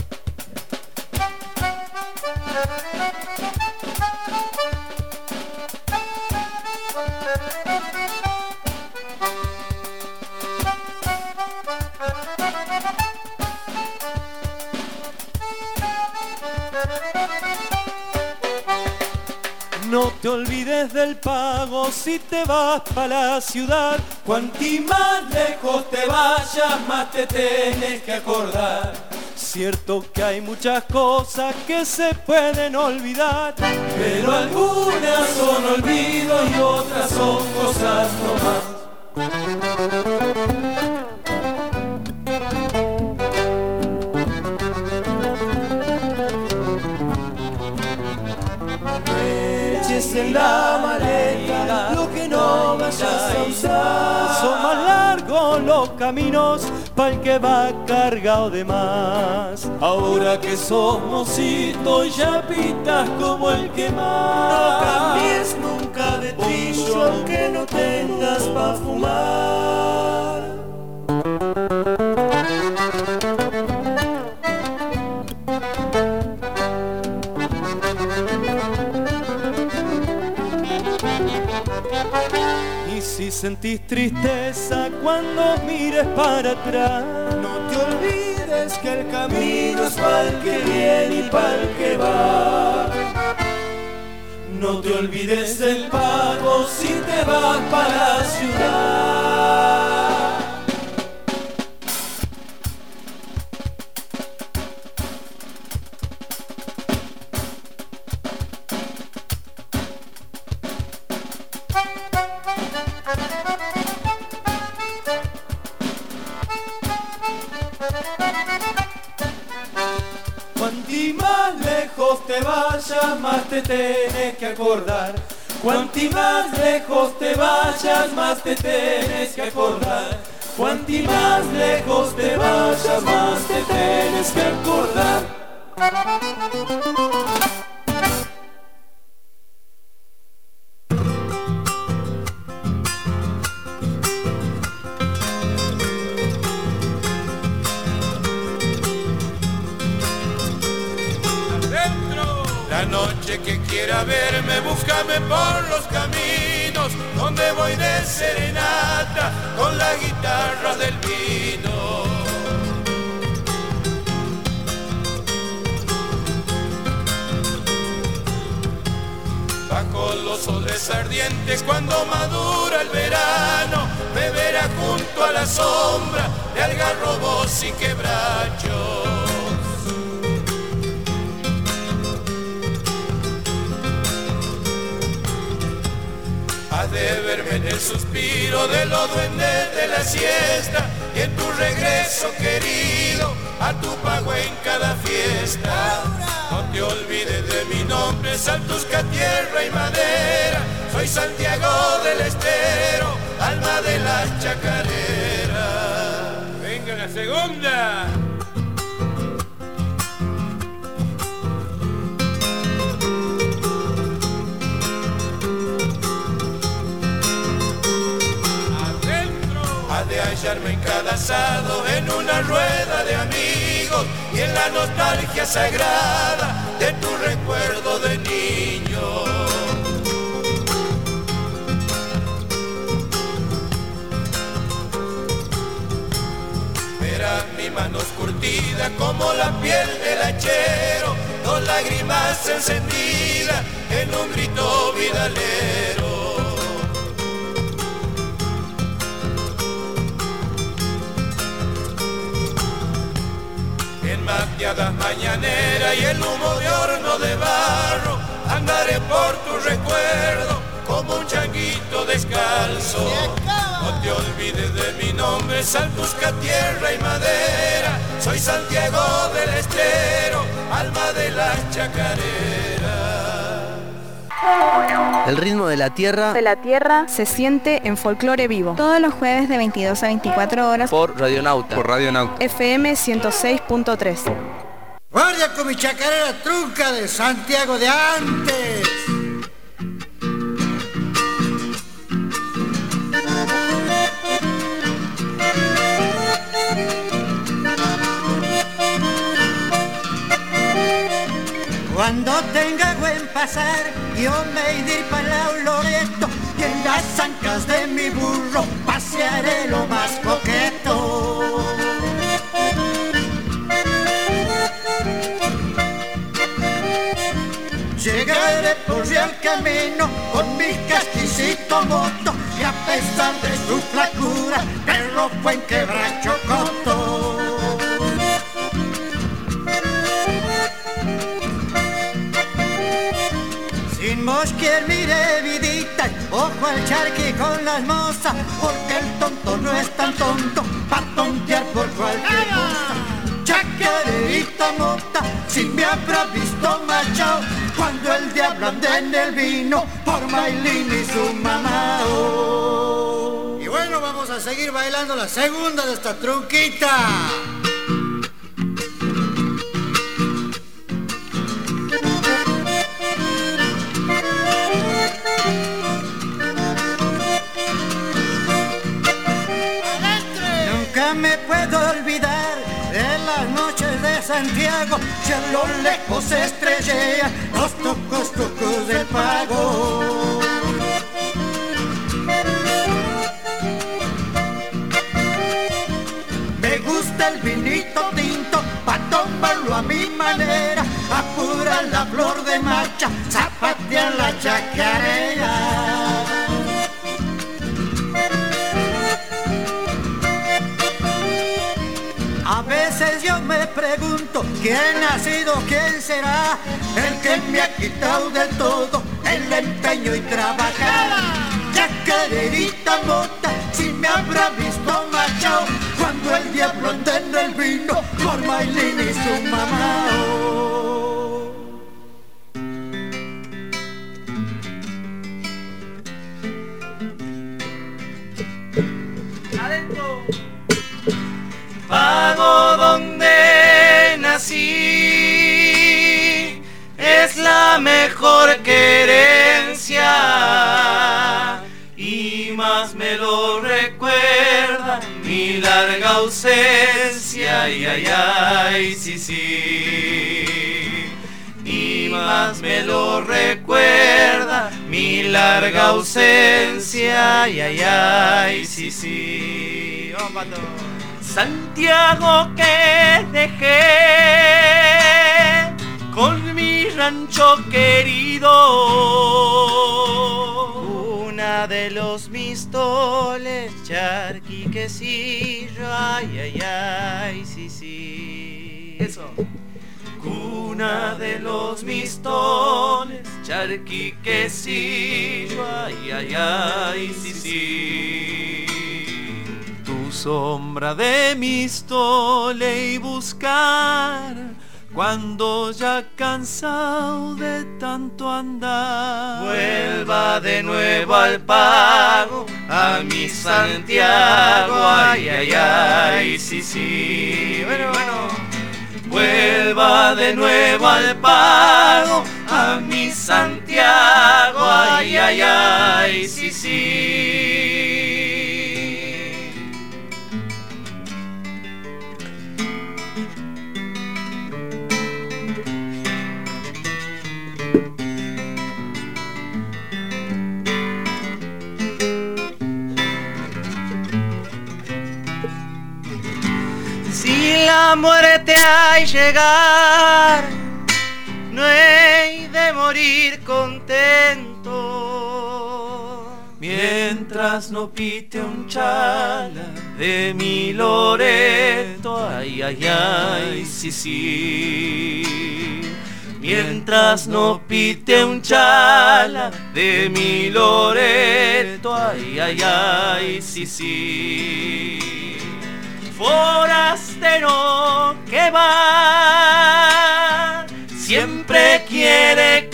No te olvides del pago si te vas para la ciudad. Cuanti más lejos te vayas, más te tenés que acordar. Cierto que hay muchas cosas que se pueden olvidar, pero algunas son olvido y otras son cosas nomás. En la maleta lo que no vayas a usar. Son más largos los caminos pa'l que va cargado de más. Ahora que sos mocito ya pitas como el que más. No cambies nunca de trillo aunque no tengas pa' fumar. Si sentís tristeza cuando mires para atrás, no te olvides que el camino es pa'l que viene y pa'l que va. No te olvides del pago si te vas para la ciudad. Cuanti más lejos te vayas, más te tenés que acordar. Cuanti más lejos te vayas, más te tenés que acordar. Cuanti más lejos te vayas, más te tenés que acordar. La noche que quiera verme, búscame por los caminos, donde voy de serenata con la guitarra del vino. Bajo los soles ardientes cuando madura el verano, me verá junto a la sombra de algarrobos y quebrachos. Has de verme en el suspiro de los duendes de la siesta y en tu regreso querido a tu pago en cada fiesta. No te olvides de mi nombre, Saltusca, tierra y madera. Soy Santiago del Estero, alma de las chacareras. Venga la segunda. De hallarme en cada asado, en una rueda de amigos y en la nostalgia sagrada de tu recuerdo de niño. Verás mi mi mano es curtida como la piel del hachero, dos lágrimas encendidas en un grito vidalero. En mateadas mañaneras y el humo de horno de barro, andaré por tu recuerdo como un changuito descalzo. No te olvides de mi nombre, Santusca, tierra y madera. Soy Santiago del Estero, alma de las chacareras. El ritmo de la tierra De la tierra se siente en Folclore Vivo. Todos los jueves de veintidós a veinticuatro horas por Radionauta. Por Radionauta. F M ciento seis punto tres. Guardia con mi chacarera trunca de Santiago de antes. Cuando tenga buen pasar, yo me iré para el Loreto y en las ancas de mi burro pasearé lo más coqueto. Llegaré por el camino con mi casquicito moto y a pesar de su flacura, perro buen quebracho coto. Sin mosquier mire vidita, ojo al charqui con las mozas, porque el tonto no es tan tonto pa' tontear por cualquier cosa. Chacarerita mota, si me habrá visto macho, cuando el diablo anda en el vino, por Maylin y su mamá. Oh. Y bueno, vamos a seguir bailando la segunda de esta trunquita. Nunca me puedo olvidar de las noches de Santiago, si a lo lejos se estrellan los tucos tucos del pago. Me gusta el vinito tinto pa' tomarlo a mi manera, apurar la flor de marcha, zapatear la chacarera. A veces yo me pregunto quién ha sido, quién será el que me ha quitado del todo el empeño y trabajar. Chacarerita mota, si me habrá visto machao, cuando el diablo anda en el vino, por Maylin y su mamá. Oh. Adentro. Pago donde nací, es la mejor querencia, y más me lo recuerda mi larga ausencia, ay, ay, ay, sí, sí. Y más me lo recuerda mi larga ausencia, ay, ay, ay, sí, sí. Vamos, Pato. Santiago que dejé con mi rancho querido, una de los mistoles, charqui, quesillo, ay, ay, ay, sí, sí. Eso. Cuna de los mistoles, charqui, quesillo, ay, ay, ay, sí, sí. Tu sombra de mistole y buscar, cuando ya cansado de tanto andar, vuelva de nuevo al pago, a mi Santiago, ay, ay, ay, sí, sí. Bueno, bueno. Vuelva de nuevo al pago, a mi Santiago, ay, ay, ay, sí, sí. Si la muerte hay llegar, no he de morir contento. Mientras no pite un chala de mi Loreto, ay, ay, ay, sí, sí. Mientras no pite un chala de mi Loreto, ay, ay, ay, sí, sí. Forastero que va, siempre quiere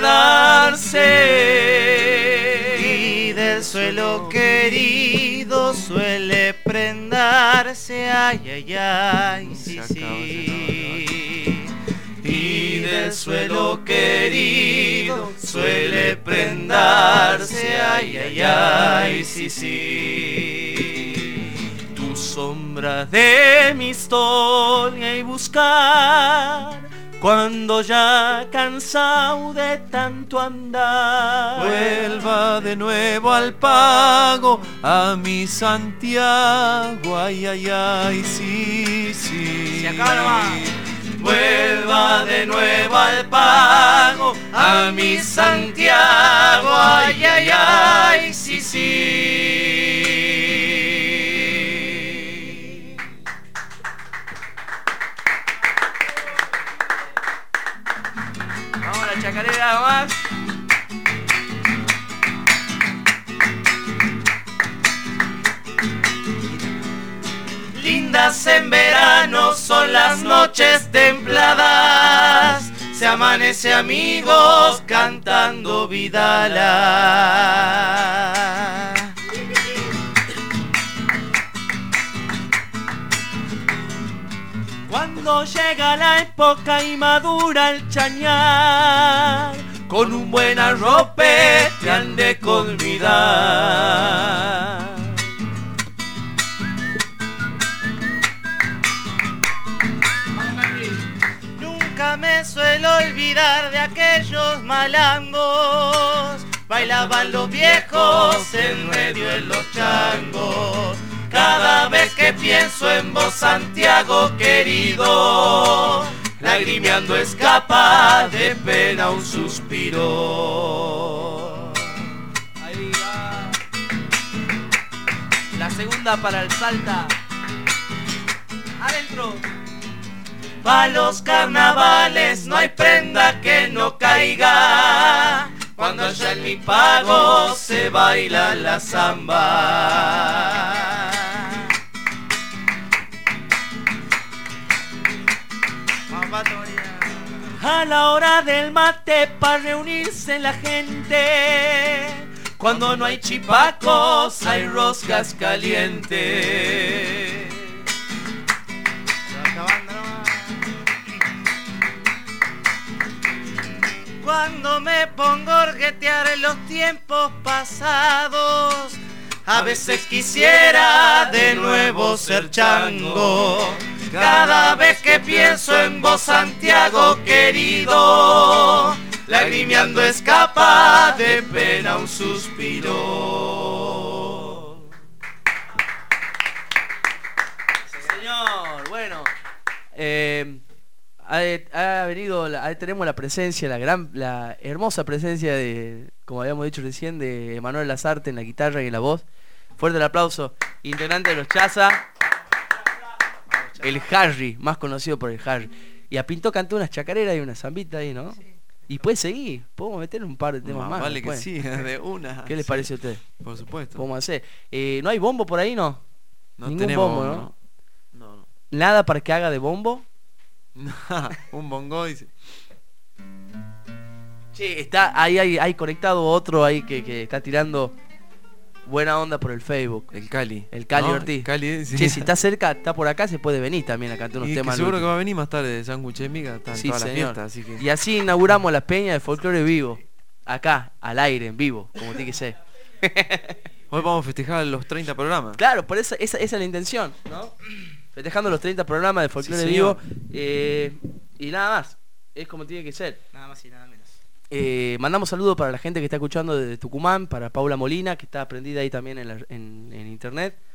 quedarse, y del suelo querido suele prendarse, ay, ay, ay, sí, sí. Y del suelo querido suele prendarse, ay, ay, ay, sí, sí. Tu sombra de mi historia y buscar, cuando ya cansado de tanto andar, vuelva de nuevo al pago, a mi Santiago, ay, ay, ay, sí, sí. Se acaba nomás. Vuelva de nuevo al pago, a mi Santiago, ay, ay, ay, sí, sí. Vamos a la chacarera más. Lindas en verano son las noches templadas, se amanece amigos cantando Vidala. Cuando llega la época y madura el chañar, con un buen arrope te han de convidar. Nunca me suelo olvidar de aquellos malangos, bailaban los viejos en medio de los changos. Cada vez que pienso en vos, Santiago querido, lagrimeando escapa de pena un suspiro. Ahí va. La segunda para el Salta. Adentro. Pa' los carnavales no hay prenda que no caiga, cuando allá en mi pago se baila la samba. A la hora del mate pa' reunirse la gente, cuando no hay chipacos hay roscas calientes. Cuando me pongo a orguetear en los tiempos pasados, a veces quisiera de nuevo ser chango. Cada vez que pienso en vos, Santiago querido, lagrimeando escapa de pena un suspiro. Sí, señor, bueno. Eh, ha, ha venido, ha, tenemos la presencia, la gran, la hermosa presencia de, como habíamos dicho recién, de Emanuel Lazarte en la guitarra y en la voz. Fuerte el aplauso, integrante de los Chaza. El Harry, más conocido por el Harry. Y a Pinto cantó unas chacareras y una zambita ahí, ¿no? Sí. Y puede seguir, podemos meter un par de temas no, más. Vale después. Que sí, de una. ¿Qué les sí. parece a ustedes? Por supuesto. Podemos hacer. Eh, ¿No hay bombo por ahí, no? No Ningún tenemos bombo, bombo, ¿no? No, no. ¿Nada para que haga de bombo? Un bongo dice. Che, está, ahí hay, hay conectado otro ahí que, que está tirando buena onda por el Facebook. El Cali. El Cali no, Ortiz. El Cali, sí. Che, si está cerca, está por acá, se puede venir también a cantar unos y temas. Que seguro que va a venir más tarde de Sándwich de Miga, está en sí, todas las señor. fiestas, así que... Y así inauguramos la peña de folclore vivo. Acá, al aire, en vivo, como tiene que ser. Hoy vamos a festejar los treinta programas. Claro, por esa, esa, esa es la intención, ¿no? Festejando los treinta programas de folclore sí, vivo. Eh, y nada más. Es como tiene que ser. Nada más y nada menos. Eh, mandamos saludos para la gente que está escuchando desde Tucumán, para Paula Molina, que está aprendida ahí también en, la, en, en internet.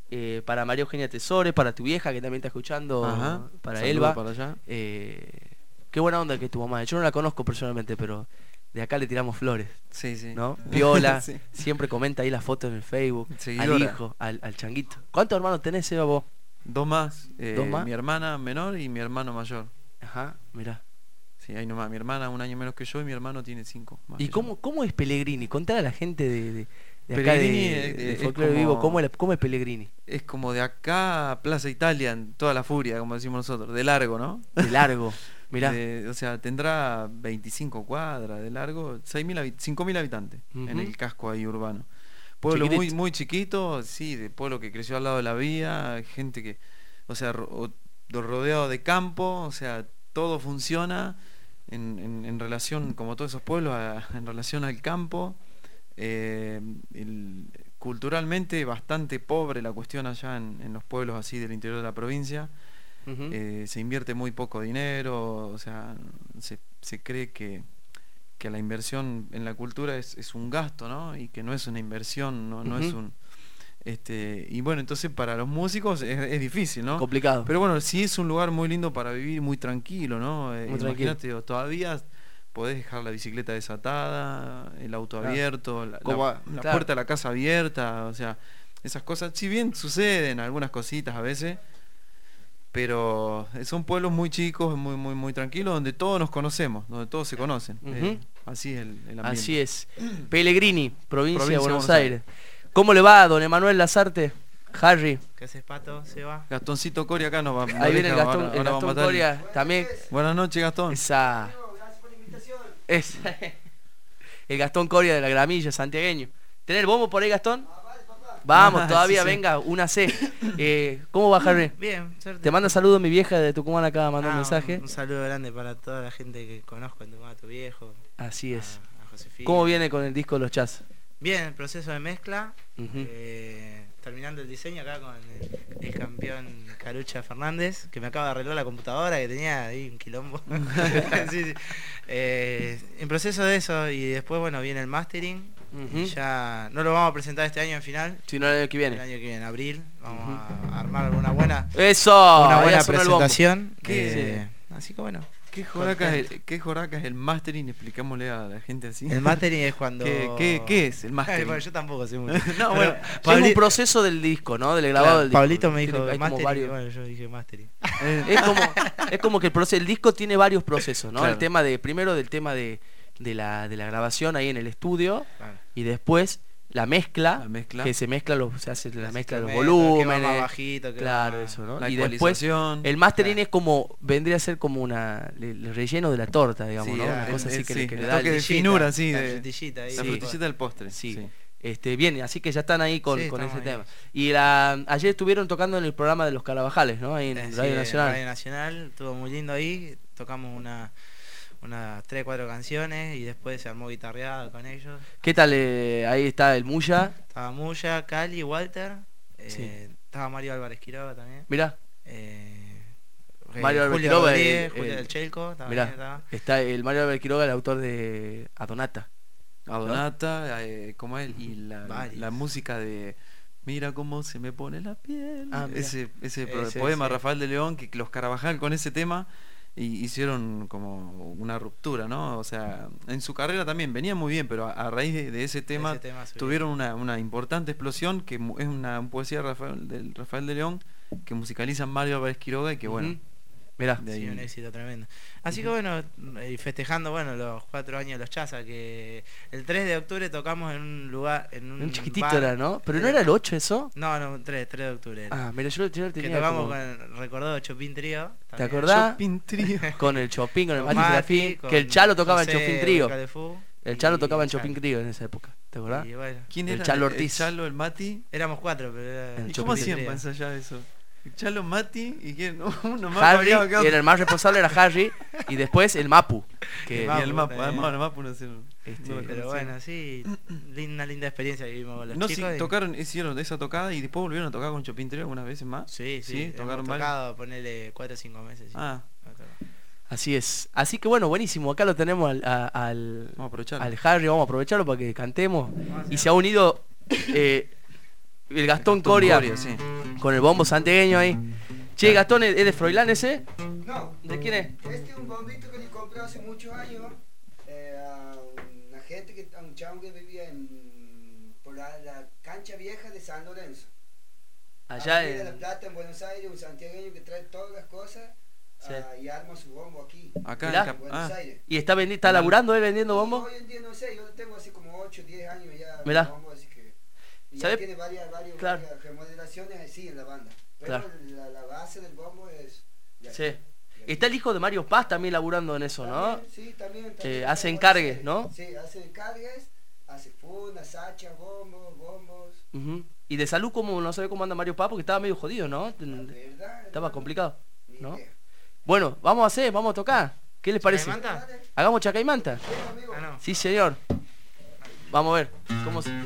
eh, para María Eugenia Tesores, para tu vieja que también está escuchando, Ajá, para saludo Elba. para allá. Eh, qué buena onda que es tu mamá. Yo no la conozco personalmente, pero de acá le tiramos flores. Sí, sí. ¿No? Viola, Sí. siempre comenta ahí las fotos en el Facebook, Seguidora. al hijo, al, al changuito. ¿Cuántos hermanos tenés, Eva, vos? Dos más, eh, ¿Dos más? mi hermana menor y mi hermano mayor. Ajá, mirá. Sí, ahí nomás, mi hermana un año menos que yo y mi hermano tiene cinco más. ¿Y que cómo, cómo es Pellegrini? Contale a la gente de, de, de acá Pellegrini de, es- de es Folclore como- Vivo, ¿cómo es, cómo es Pellegrini? yo. Es como de acá a Plaza Italia en toda la furia, como decimos nosotros, de largo, ¿no? De largo, mirá. De- o sea, tendrá veinticinco cuadras de largo, seis mil habi- cinco mil habitantes en Ujú. el casco ahí urbano. Pueblo muy, Chiquitito. muy chiquito, sí, de pueblo que creció al lado de la vía, gente que, o sea, ro- o- rodeado de campo, o sea, todo funciona en, en- en relación, como todos esos pueblos, a- en relación al campo. Eh, el- culturalmente bastante pobre la cuestión allá en, en los pueblos así del interior de la provincia. Ujú. Eh, se invierte muy poco dinero, o sea, se, se cree que, que la inversión en la cultura es, es un gasto, ¿no? Y que no es una inversión, no, no es Ujú. un... Este, y bueno, entonces para los músicos es, es difícil, ¿no? Complicado. Pero bueno, sí es un lugar muy lindo para vivir, muy tranquilo, ¿no? Eh, Muy tranquilo. imagínate, o todavía podés dejar la bicicleta desatada, el auto Claro. abierto, la, Como la- a- la claro. puerta de la casa abierta, o sea, esas cosas, si bien suceden algunas cositas a veces, pero son pueblos muy chicos, muy muy muy tranquilos, donde todos nos conocemos, donde todos se conocen. Ujú. Eh, así es el, el ambiente. Así es. Pellegrini, provincia, Provincia de Buenos, Buenos Aires. ¿Cómo le va, don Emanuel Lazarte? Harry. ¿Qué haces, Pato? ¿Se va? Gastoncito Coria acá nos va nos Ahí viene el deja, Gastón, ahora- el ahora vamos Gastón a matar. Coria también. Buenas noches, Gastón. Esa. Es el Gastón Coria de la Gramilla, santiagueño. ¿Tenés el bombo por ahí, Gastón? Vamos, Ah, todavía, sí, sí. venga, una C. Eh, ¿Cómo va, Harry? Bien, suerte. Te manda saludos mi vieja de Tucumán, acá mandó Ah, un mensaje. Un, un saludo grande para toda la gente que conozco en Tucumán, a tu viejo. Así es. A, a Josefina. ¿Cómo viene con el disco de los Chas? Bien, el proceso de mezcla. Ujú. eh, terminando el diseño acá con el, el campeón Carucha Fernández, que me acaba de arreglar la computadora que tenía ahí un quilombo. Sí, sí. Eh, en proceso de eso, y después, bueno, viene el mastering. Ujú. Y ya no lo vamos a presentar este año en final. Si no, el año que viene. El año que viene, en abril. Vamos a armar una buena, ¡Eso! una Ahí buena sonó el bombo. presentación. ¿Qué? eh, así que bueno. ¿Qué joraca, es el, ¿Qué joraca es el mastering? Explicámosle a la gente así. El mastering es cuando... ¿Qué, qué, qué es el mastering? Bueno, yo tampoco sé mucho. No, Pero bueno, Pabli- es un proceso del disco, ¿no? Del grabado Claro, del disco. Pablito me dijo Tiene- hay como mastering, varios- y bueno, yo dije mastering. Es como, es como que el proceso, el disco tiene varios procesos, ¿no? Claro. El tema de, primero del tema de, de la, de la grabación ahí en el estudio, Claro. y después la mezcla, La mezcla. que se mezcla los, se hace la mezcla de los instrumentos, que va volúmenes, más bajito, que claro, va- eso, ¿no? La Y después ecualización. el mastering Claro. es como, vendría a ser como una, el, el relleno de la torta, digamos, Sí, ¿no? Una el- cosa así el- que, sí, le, que le el da toque el- de finura, sí, La de- frutillita ahí. La Sí. frutillita del postre. Sí. sí. Este, bien, así que ya están ahí con, Sí, con ese estamos ahí. tema. Y la, ayer estuvieron tocando en el programa de los Carabajales, ¿no? Ahí en Eh, sí, Radio en Nacional. Radio Nacional, estuvo muy lindo ahí. Tocamos una unas tres, cuatro canciones y después se armó guitarreada con ellos. ¿Qué tal? eh, ahí está el Muya. Estaba Muya, Cali, Walter. eh, Sí. Estaba Mario Álvarez Quiroga también. Mirá, Eh, Mario eh, Álvarez Julio Quiroga, Rodríguez, el- Julio el- del Chelco. También mirá, estaba. está el Mario Álvarez Quiroga, el autor de Adonata. Adonata, eh, como él, y la, Varios. la música de Mira cómo se me pone la piel. Ah, mira. ese ese, pro- Ese, poema sí. Rafael de León, que los Carabajal con ese tema y hicieron como una ruptura, ¿no? O sea, en su carrera también venía muy bien, pero a, a raíz de, de ese tema, Ese tema subió. tuvieron una, una importante explosión, que mu- es una poesía de Rafael, del Rafael de León, que musicaliza Mario Álvarez Quiroga y que bueno, Ujú. Mirá. de Sí, ahí- un éxito tremendo. Así que bueno, y festejando bueno los cuatro años de los Chaza, que el tres de octubre tocamos en un lugar, en un, Un chiquitito bar. era, ¿no? Pero no era el ocho eso. No, no, tres, tres de octubre era. Ah, mira, yo, yo lo que tenía tocamos como- con el recordado Chopin Trío. ¿Te también. acordás? Chopin Trío. Con el Chopin, con el Con Mati Mati, Serafín, con que el Chalo tocaba en José Chopin Trío. Calefú, El Chalo y tocaba en Chalo. Chopin Trío en esa época, ¿te acordás? Y bueno, ¿Quién El era? Chalo El Ortiz. Chalo, el Mati. éramos cuatro, pero era El ¿Y Chopin cómo Chopin hacían Trío. para ensayar eso? Chalo, Mati y quién, uno más Harry, variado que otro. era el más responsable, era Harry, y después el Mapu. Que, El Y Mapu. el mapa, eh. además el mapa no sé. Este, no lo Pero conocía. bueno, sí, lin- una linda experiencia que vivimos con los No, sí, chicos. y- tocaron, hicieron esa tocada y después volvieron a tocar con Chopin Trío algunas veces más. Sí, sí, Sí, hemos tocaron varios. tocado, ponele cuatro o cinco meses. sí. Ah, Así es. Así que bueno, buenísimo. Acá lo tenemos al, a- al, vamos a aprovechar. al Harry, vamos a aprovecharlo para que cantemos. Y se ha unido eh, El Gastón, Gastón Coria, Coria, sí. con el bombo santiagueño ahí. Che, Gastón, ¿es de Froilán ese? No. ¿De quién es? Este es un bombito que le compré hace muchos años eh, a una gente, que, a un chavo que vivía en, por la, la cancha vieja de San Lorenzo. Allá en en... La Plata, en Buenos Aires, un santiagueño que trae todas las cosas Sí. uh, y arma su bombo aquí. Acá Mirá. en Cap- Buenos ah. Aires. ¿Y está, vendi- está laburando, eh, vendiendo bombo? Hoy en día no sé, yo lo tengo hace como ocho, diez años ya. Mirá. Bombo, así que, y ¿Sabe? ya tiene varias, varias, Claro. varias remodelaciones así en la banda. Pero Claro. la, la base del bombo es... ya Sí. está. Está el hijo de Mario Paz también laburando en eso, ¿no? También, sí, también. Eh, también hace está en encargues, Buenos ¿no? Aires. Sí, hace encargues, hace funas, hachas, bombos, bombos. Ujú. Y de salud, como no sabe cómo anda Mario Paz, porque estaba medio jodido, ¿no? ¿Verdad? Estaba complicado, Ni ¿no? idea. Bueno, vamos a hacer, vamos a tocar. ¿Qué les parece? ¿Chacaimanta? ¿Hagamos Chacaimanta? Ah, no. Sí, señor. Vamos a ver cómo se...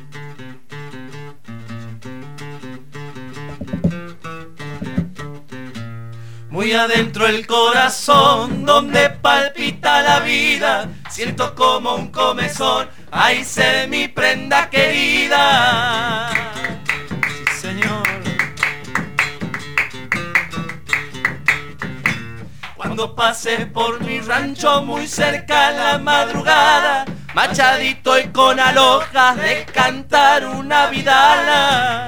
Muy adentro el corazón, donde palpita la vida, siento como un comezón, ahí ser mi prenda querida. Sí, señor. Cuando pasé por mi rancho muy cerca a la madrugada, machadito y con alojas de cantar una vidala.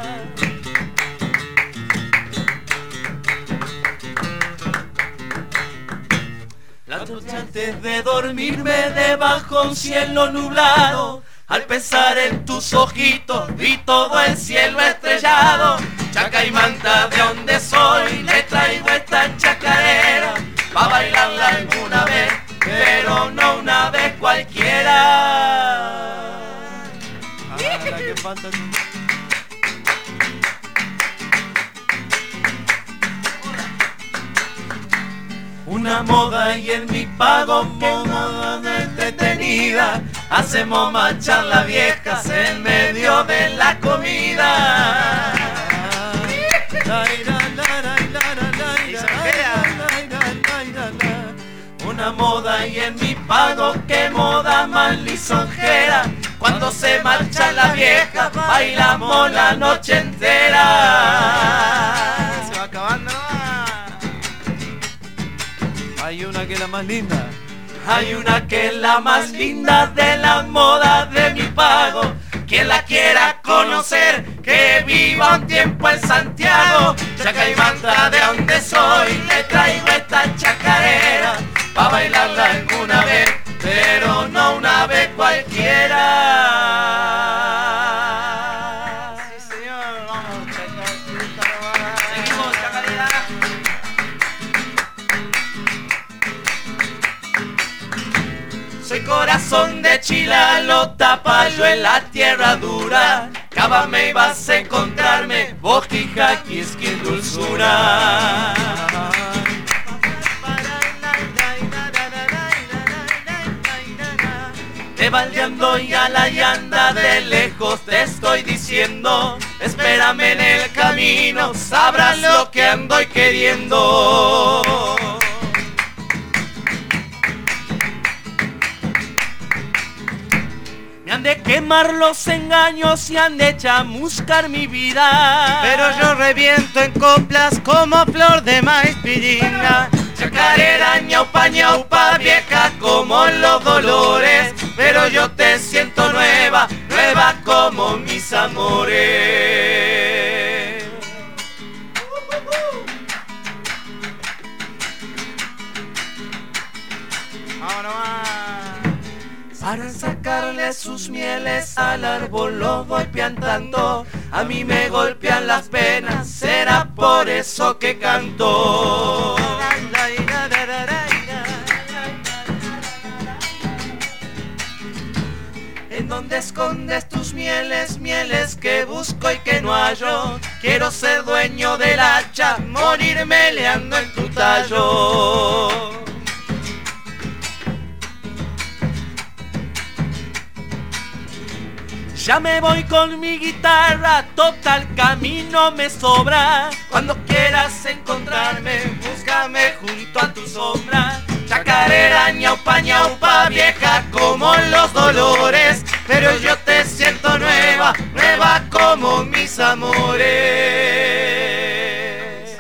La noche antes de dormirme debajo un cielo nublado, al pensar en tus ojitos vi todo el cielo estrellado. Chacaimanta, de donde soy, le traigo esta chacarera pa' bailarla alguna vez, pero no una vez cualquiera. Ah, la que falta. Una moda y en mi pago moda entretenida, hacemos marchar las viejas en medio de la comida. Una moda y en mi pago, que moda más lisonjera, cuando se marchan las viejas bailamos la noche entera. Se va acabando. Hay una que es la más linda. Hay una que es la más linda de las modas de mi pago. Quien la quiera conocer, que viva un tiempo en Santiago. Chacaimanta, de donde soy, le traigo esta chacarera pa' bailarla alguna vez, pero no una vez cualquiera. Sí, señor, vamos, chacarita. Seguimos, chacarera. Soy corazón de chilalo, tapallo en la tierra dura. Cábame y vas a encontrarme, bojija, quisquín, dulzura. Te baldeando y a la llanda de lejos te estoy diciendo, espérame en el camino, sabrás lo que ando queriendo. Me han de quemar los engaños y han de chamuscar mi vida, Pero yo reviento en coplas como flor de maíz piringa. chacarera, ñaupa, ñaupa, vieja como los dolores, pero yo te siento nueva, nueva como mis amores. Vámonos más. Para sacarle sus mieles al árbol lo voy piantando, a mí me golpean las penas, será por eso que canto. En donde escondes tus mieles, mieles que busco y que no hallo, quiero ser dueño del hacha, morir meleando en tu tallo. Ya me voy con mi guitarra, total camino me sobra. Cuando quieras encontrarme, búscame junto a tu sombra. Chacarera, ñaupa, ñaupa, vieja como los dolores, pero yo te siento nueva, nueva como con mis amores.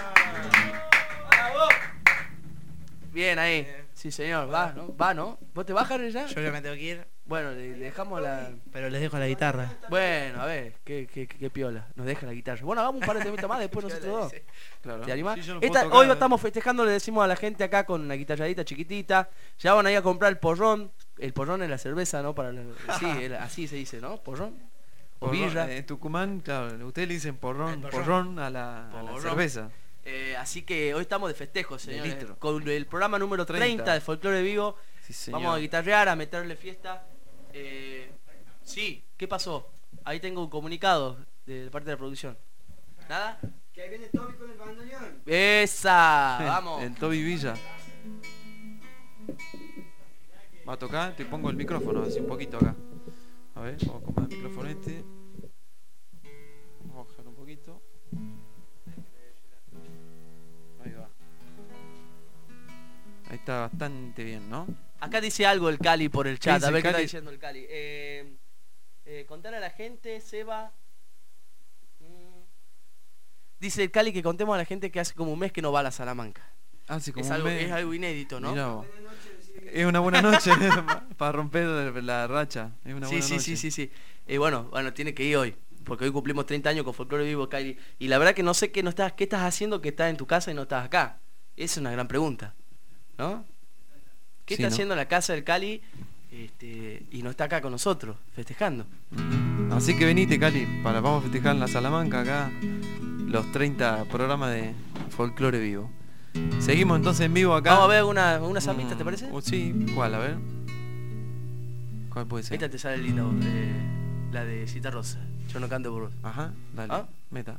Bien ahí. Sí, señor. Va, ¿no? Va, ¿no? ¿Vos te vas, Harry, ya? Yo ya me tengo que ir. Bueno, le le dejamos la... Pero les dejo la guitarra. Bueno, a ver, qué, qué, qué, qué piola. Nos deja la guitarra. Bueno, hagamos un par de temitas más después nosotros dos. Claro. ¿Te animás? Sí, yo no puedo Esta- tocar, hoy ¿eh? estamos festejando, le decimos a la gente acá con una guitarradita chiquitita. Ya van a ir a comprar el porrón. El porrón es la cerveza, ¿no? Para la- sí, el- así se dice, ¿no? Porrón. O Porrón, birra. eh, en Tucumán, claro, ustedes le dicen porrón, El porrón. porrón a la, a la Porrón. cerveza. Eh, así que hoy estamos de festejo, señores. litro. Con el programa número treinta, treinta de Folclore Vivo. Sí, señor. Vamos a guitarrear, a meterle fiesta. Eh, sí, ¿qué pasó? Ahí tengo un comunicado de parte de la producción. ¿Nada? Que ahí viene Toby con el bandoneón. ¡Esa! ¡Vamos! El Toby Villa. Va a tocar, te pongo el micrófono así un poquito acá. A ver, vamos a acomodar el micrófono este. Vamos a bajar un poquito. Ahí va. Ahí está bastante bien, ¿no? Acá dice algo el Cali por el ¿Qué chat. dice A ver el qué está Cali? diciendo el Cali. Eh, eh, contar a la gente, Seba. Mm. Dice el Cali que contemos a la gente que hace como un mes que no va a la Salamanca. Hace como es, un algo, mes. es algo inédito, ¿no? Mirá vos. Es una buena noche para romper la racha. Es una Sí, buena sí, noche. sí, sí, sí. Y bueno, bueno, tiene que ir hoy. Porque hoy cumplimos treinta años con Folclore Vivo, Cali. Y la verdad que no sé qué no estás, qué estás haciendo que estás en tu casa y no estás acá. Esa es una gran pregunta. ¿No? ¿Qué Sí, está ¿no? haciendo en la casa del Cali este, y no está acá con nosotros, festejando? Así que venite, Cali, para vamos a festejar en la Salamanca acá los treinta programas de Folclore Vivo. Seguimos entonces en vivo acá. Vamos a ver una, una zambita, ¿te parece? Uh, sí, ¿cuál? A ver. ¿Cuál puede ser? Esta te sale linda, vos, eh, la de Cita Rosa. Yo no canto por vos. Ajá, dale. ¿Ah? Meta.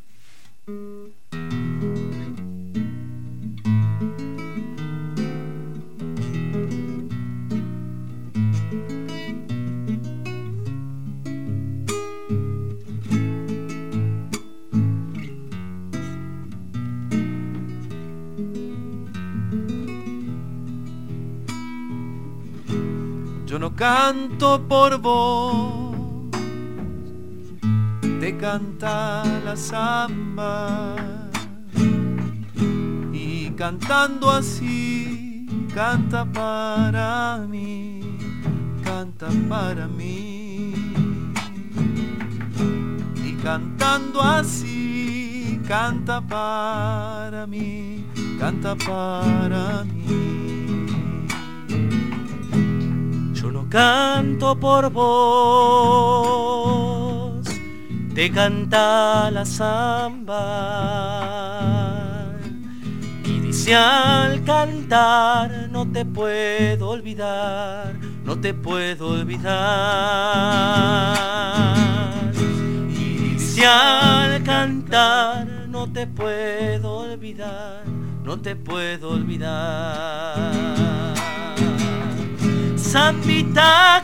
Yo no canto por vos, te canta la samba, y cantando así canta para mí, canta para mí, y cantando así canta para mí, canta para mí. Yo no canto por vos, te canta la samba, y dice al cantar no te puedo olvidar, no te puedo olvidar. Y dice al cantar no te puedo olvidar, no te puedo olvidar. Zambita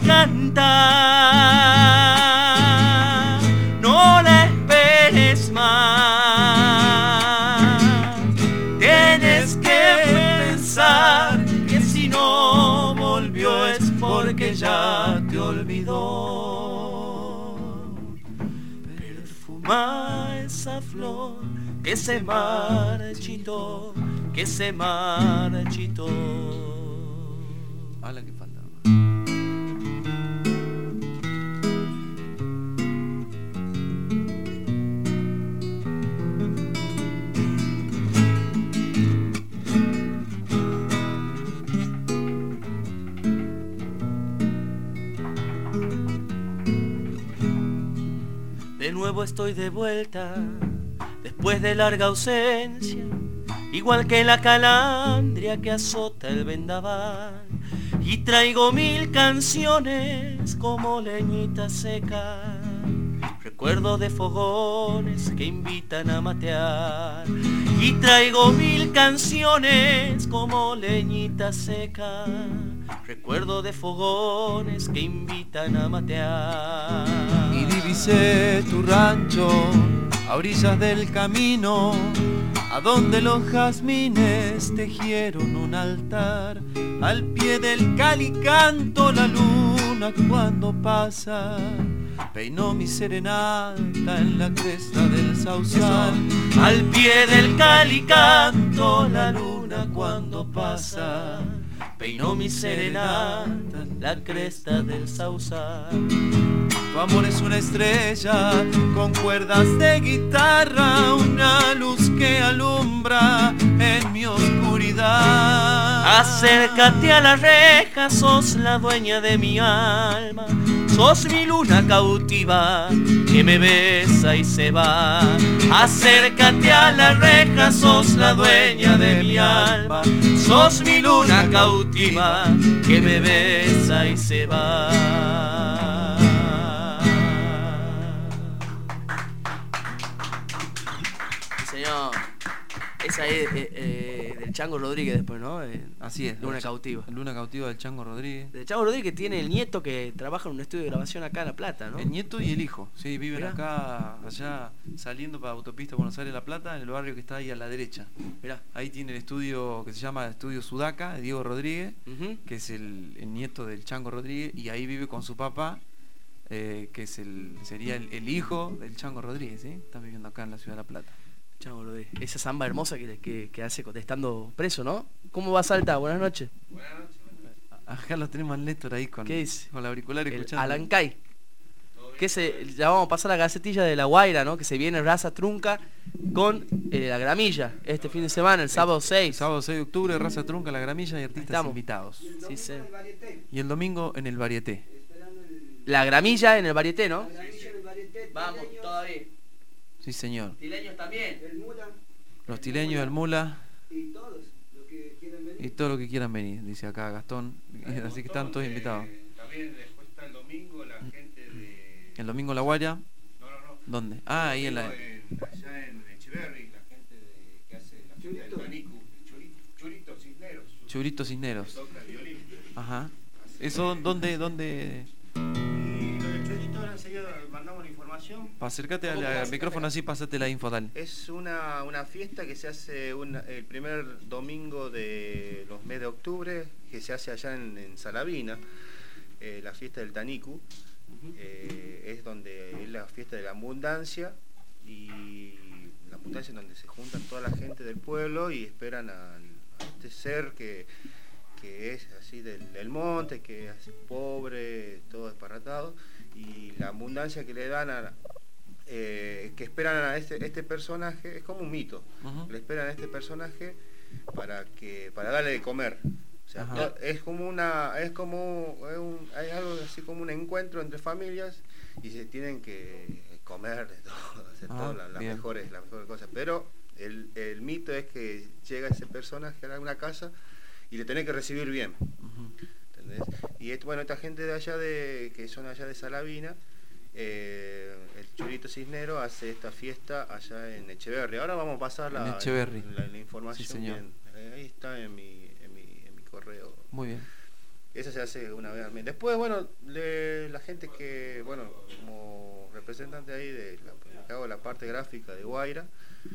canta, no la esperes más. Tienes que pensar que si no volvió es porque ya te olvidó. Perfuma esa flor que se marchitó, que se marchitó. Habla que falta. De nuevo estoy de vuelta, después de larga ausencia, igual que la calandria que azota el vendaval. Y traigo mil canciones como leñita seca, recuerdo de fogones que invitan a matear. Y traigo mil canciones como leñita seca, recuerdo de fogones que invitan a matear. Y divisé tu rancho a orillas del camino, a donde los jazmines tejieron un altar. Al pie del Cali canto la luna cuando pasa, peinó mi serenata en la cresta del sausal. Al pie del calicanto la luna cuando pasa, peinó mi serenata en la cresta del sausal. Tu amor es una estrella con cuerdas de guitarra, una luz que alumbra en mi oscuridad. Acércate a la reja, sos la dueña de mi alma, sos mi luna cautiva que me besa y se va. Acércate a la reja, sos la dueña de mi alma, sos mi luna cautiva que me besa y se va. Señor, esa es eh, eh, del Chango Rodríguez después, ¿no? Eh, Así es. Luna Cautiva. Luna Cautiva del Chango Rodríguez. Del Chango Rodríguez, que tiene el nieto que trabaja en un estudio de grabación acá en La Plata, ¿no? El nieto y el hijo, sí, viven Mirá. acá, allá, saliendo para autopista Buenos Aires La Plata, en el barrio que está ahí a la derecha. Mirá. Ahí tiene el estudio que se llama Estudio Sudaca, de Diego Rodríguez, Uh-huh. que es el, el nieto del Chango Rodríguez, y ahí vive con su papá, eh, que es el sería el, el hijo del Chango Rodríguez, ¿sí? Están viviendo acá en la ciudad de La Plata. Chango Rodríguez. Esa samba hermosa que, que, que hace contestando preso, ¿no? ¿Cómo va Salta? Buenas noches. Buenas noches. Acá lo tenemos al Néstor ahí con, ¿Qué dice? con el auricular El escuchando. Alancay. Que se, ya vamos a pasar la gacetilla de La Guaira, ¿no? Que se viene Raza Trunca con eh, La Gramilla este fin de semana, el sábado seis. Sábado seis de octubre, Raza Trunca, La Gramilla y artistas Estamos. invitados. Sí, sí. Y el domingo en el Varieté. La Gramilla en el Varieté, ¿no? Vamos, todavía. Sí, señor. Tileños también. El Mula Los tileños, el Mula y todos los que quieran venir. y todo lo que quieran venir, dice acá Gastón. Así que están todos invitados. También después está el domingo la gente de... El domingo La Guaira. No, no, no. ¿Dónde? Ah, ahí en la... En- allá en Echeverri, la gente de, que hace la fiesta del Tanicu, Churito, Churito Cisneros. Churito Cisneros. Toca el violín. Ajá. ¿Eso dónde, dónde? Y lo del Chorito ahora enseguida mandamos la información. Acércate al, al micrófono así, pasate la info, dale. Es una, una fiesta que se hace una- el primer domingo de los meses de octubre, que se hace allá en, en Salavina, eh, la fiesta del Tanicu. Eh, es donde es la fiesta de la abundancia, y la abundancia en donde se juntan toda la gente del pueblo y esperan a, a este ser que, que es así del, del monte, que es pobre, todo desparatado, y la abundancia que le dan a, eh, que esperan a este, este personaje, es como un mito. Ujú. Le esperan a este personaje para que para darle de comer. O sea, Ajá. to- es como una es como es un- hay algo así como un encuentro entre familias y se tienen que comer de todo, hacer Ah, todas las, las bien. mejores las mejores cosas, pero el, el mito es que llega ese personaje a una casa y le tenés que recibir bien. ¿Entendés? Y esto, bueno, esta gente de allá de que son allá de Salavina, eh, el Churito Cisnero hace esta fiesta allá en Echeverri. Ahora vamos a pasar la, En Echeverri. la, la información. Sí, señor. Bien. Eh, ahí está en mi, en mi, en mi correo. Muy bien. Eso se hace una vez al mes. Después, bueno, le- la gente que, bueno, como representante ahí de la, que hago la parte gráfica de Guaira,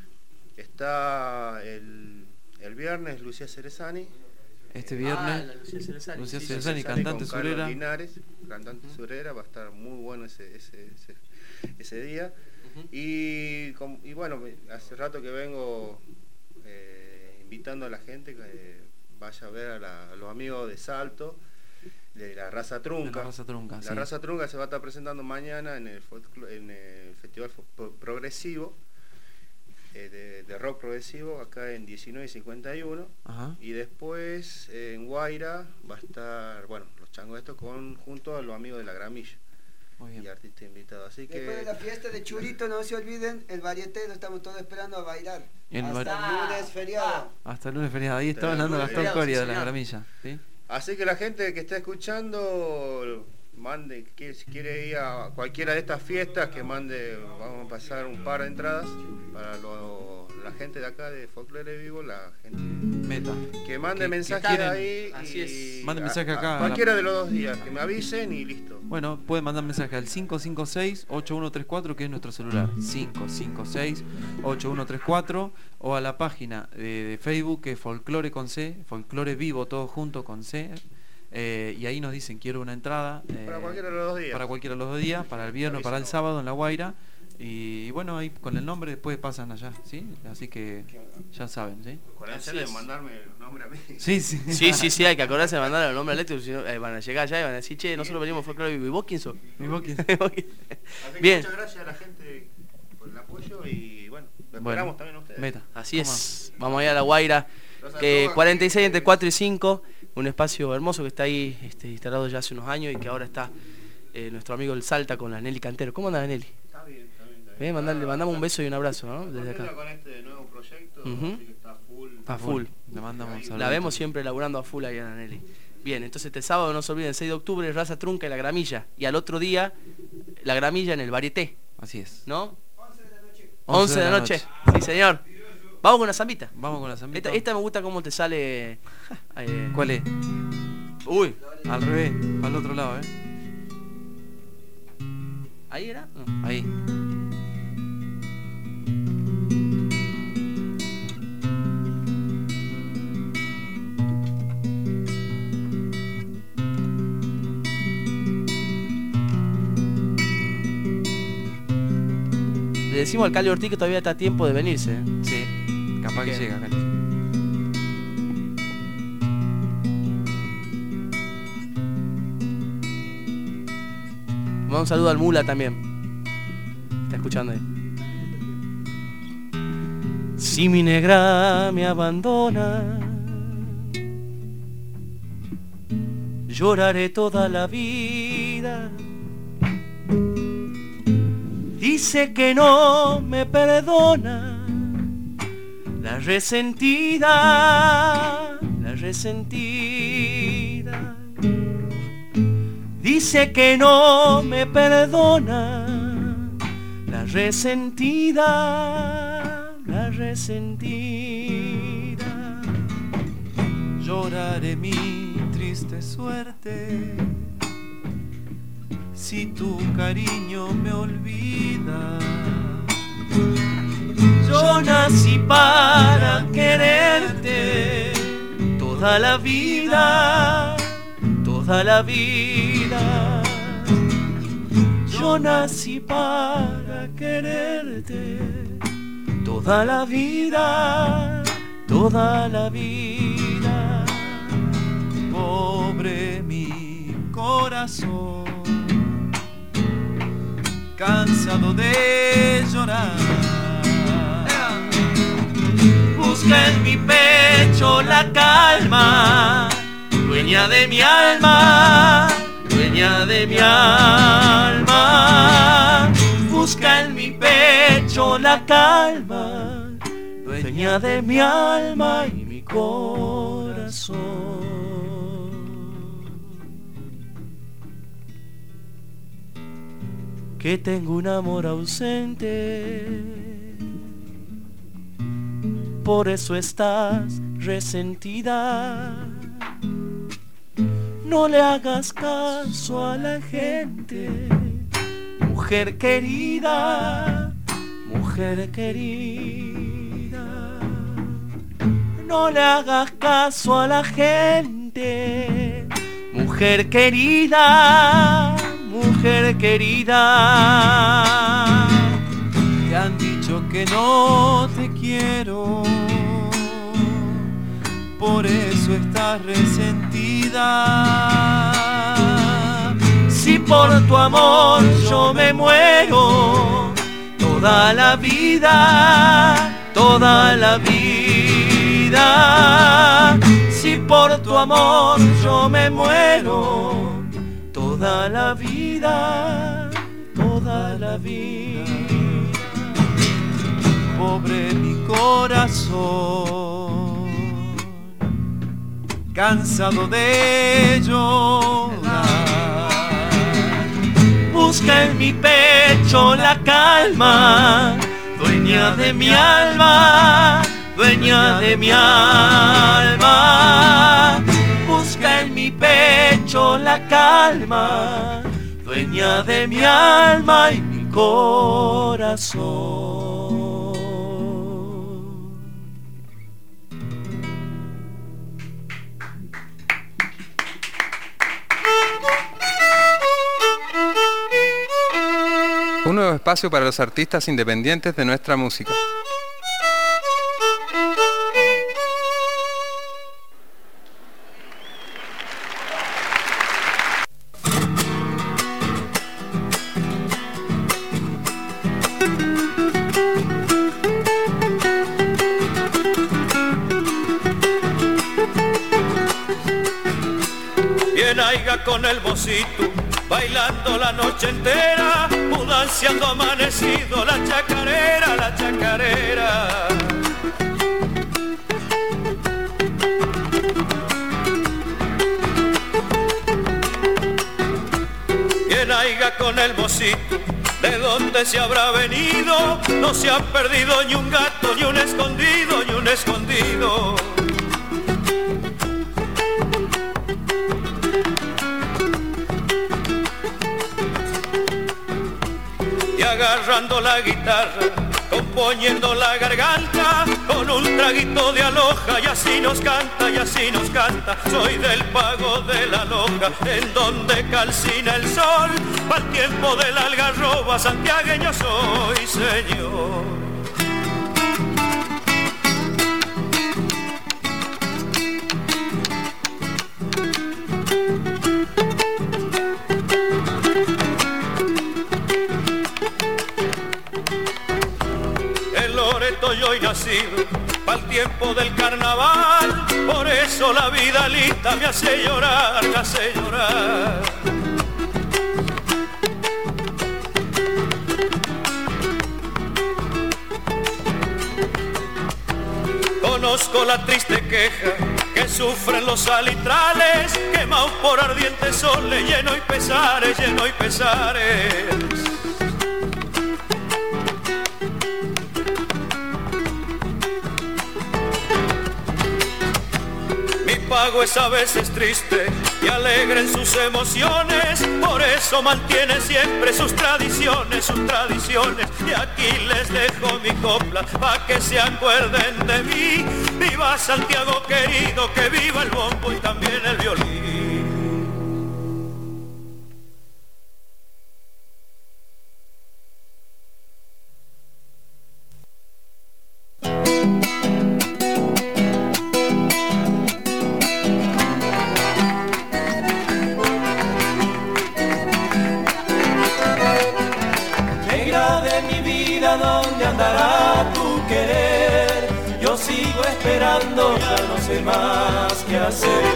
está el, el viernes Lucía Cerezani. Este viernes, Ah, la Lucía Cerezani. Lucía Sí, sí, Cerezani, Cerezani cantante con Carlos surera. Linares, cantante surera, va a estar muy bueno ese, ese, ese, ese día. Ujú. Y, com- y bueno, me- hace rato que vengo eh, invitando a la gente que vaya a ver a, la- a los amigos de Salto, de la Raza Trunca. La Raza Trunca, La sí. Raza Trunca se va a estar presentando mañana en el, folclo- en el Festival Fo- Pro- Progresivo, eh, de, de rock progresivo, acá en diecinueve cincuenta y uno. Ajá. Y después eh, en Guaira va a estar, bueno, los changos estos con, junto a los amigos de La Gramilla. Muy bien. Y artistas invitados. Así Después de que la fiesta de Churito, no se olviden, el varieté, lo estamos todos esperando a bailar. El Hasta var- el lunes feriado. Hasta el lunes feriado. Ahí estaba Hasta el hablando lunes Gastón feriado, Coria sí, de la señor. Gramilla. ¿Sí? Así que la gente que está escuchando, mande, que si quiere ir a cualquiera de estas fiestas, que mande, vamos a pasar un par de entradas para lo- la gente de acá de Folklore Vivo, la gente Meta. que mande Que- que mensajes tienen- ahí. así y es. Mande mensaje a- a acá a la- cualquiera de los dos días, que me avisen y listo. Bueno, pueden mandar mensaje al cinco cinco seis, ocho uno tres cuatro, que es nuestro celular. cinco cinco seis, ocho uno tres cuatro, o a la página de, de Facebook, que es Folklore con C, Folklore Vivo, todo junto con C. Eh, y ahí nos dicen quiero una entrada. Eh, Para cualquiera de los dos días. Para cualquiera de los dos días, para el viernes, para el sábado en La Guaira. Y, y bueno, ahí con el nombre después pasan allá, ¿sí? Así que ya saben, ¿sí? Acuérdense de mandarme el nombre a mí. Sí, sí. Sí, sí, sí, hay que acordarse de mandar el nombre al Electro, si no, eh, van a llegar allá y van a decir, che, nosotros venimos Folclore Vivo. ¿Y vos quién sos? ¿Y vos quién? Así que Bien. muchas gracias a la gente por el apoyo y bueno, lo Bueno, esperamos también a ustedes. Meta. Así es, vamos a ir a La Guaira, que cuarenta y seis entre cuatro y cinco, un espacio hermoso que está ahí este, instalado ya hace unos años y que ahora está eh, nuestro amigo el Salta con la Nelly Cantero. ¿Cómo anda Nelly? Está bien, está bien. Está bien. Bien, mandale, mandamos un beso y un abrazo, ¿no? Desde acá. Con este nuevo proyecto, Uh-huh. así que está full. A full. Le mandamos La vemos siempre laburando a full ahí a la Nelly. Bien, entonces este sábado no se olviden, seis de octubre, Raza Trunca y La Gramilla. Y al otro día, La Gramilla en el Varieté. Así es. ¿No? once de la noche. Sí, señor. Vamos con la zambita. Vamos con la zambita. Esta, esta me gusta cómo te sale. Eh... ¿Cuál es? Uy. Al revés, al otro lado, ¿eh? ¿Ahí era? No. Ahí. Le decimos al Cali Ortiz que todavía está a tiempo de venirse. ¿eh? Sí, capaz que llega, Cali. Manda un saludo al Mula también. Está escuchando ahí. Si mi negra me abandona, lloraré toda la vida. Dice que no me perdona, la resentida, la resentida. Dice que no me perdona, la resentida, la resentida. Lloraré mi triste suerte si tu cariño me olvida. Yo nací para quererte toda la vida, toda la vida. Yo nací para quererte toda la vida, toda la vida. Pobre mi corazón, cansado de llorar. Busca en mi pecho la calma, dueña de mi alma, dueña de mi alma. Busca en mi pecho la calma, dueña de mi alma y mi corazón. Que tengo un amor ausente, por eso estás resentida. No le hagas caso a la gente, mujer querida, mujer querida. No le hagas caso a la gente, mujer querida, mujer querida. Te han dicho que no te quiero, por eso estás resentida. Si por tu amor yo me muero, toda la vida, toda la vida. Si por tu amor yo me muero, toda la vida, toda la vida. Pobre mi corazón, cansado de llorar. Busca en mi pecho la calma, dueña de mi alma, dueña de mi alma. Busca en mi pecho la calma, dueña de mi alma y mi corazón. Un nuevo espacio para los artistas independientes de nuestra música. Bien aiga con el bocito, bailando la noche entera, mudanciando amanecido la chacarera, la chacarera. Bien aiga con el bocito, de dónde se habrá venido, no se ha perdido ni un gato, ni un escondido, ni un escondido. Agarrando la guitarra, componiendo la garganta, con un traguito de aloja, y así nos canta, y así nos canta. Soy del pago de la longa, en donde calcina el sol, pa'l tiempo de la algarroba, santiagueño soy, señor. Estoy hoy nacido pa'l tiempo del carnaval, por eso la vida lista me hace llorar, me hace llorar. Conozco la triste queja que sufren los salitrales, quemados por ardientes soles, lleno y pesares, lleno y pesares. Pago es a veces triste y alegre en sus emociones, por eso mantiene siempre sus tradiciones, sus tradiciones. Y aquí les dejo mi copla pa' que se acuerden de mí. Viva Santiago querido, que viva el bombo y también el violín. ¿Dónde andará tu querer? Yo sigo esperando, ya no sé más qué hacer.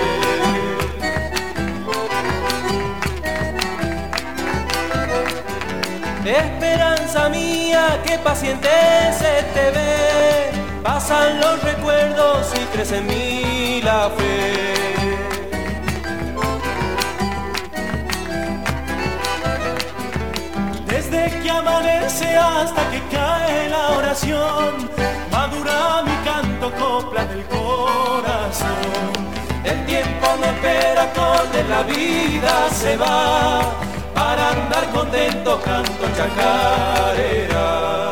Esperanza mía, que paciente se te ve. Pasan los recuerdos y crece en mí la fe. Desde que amanece hasta que cae la oración, madura mi canto, copla del corazón. El tiempo no espera, con él la vida se va, para andar contento canto chacarera.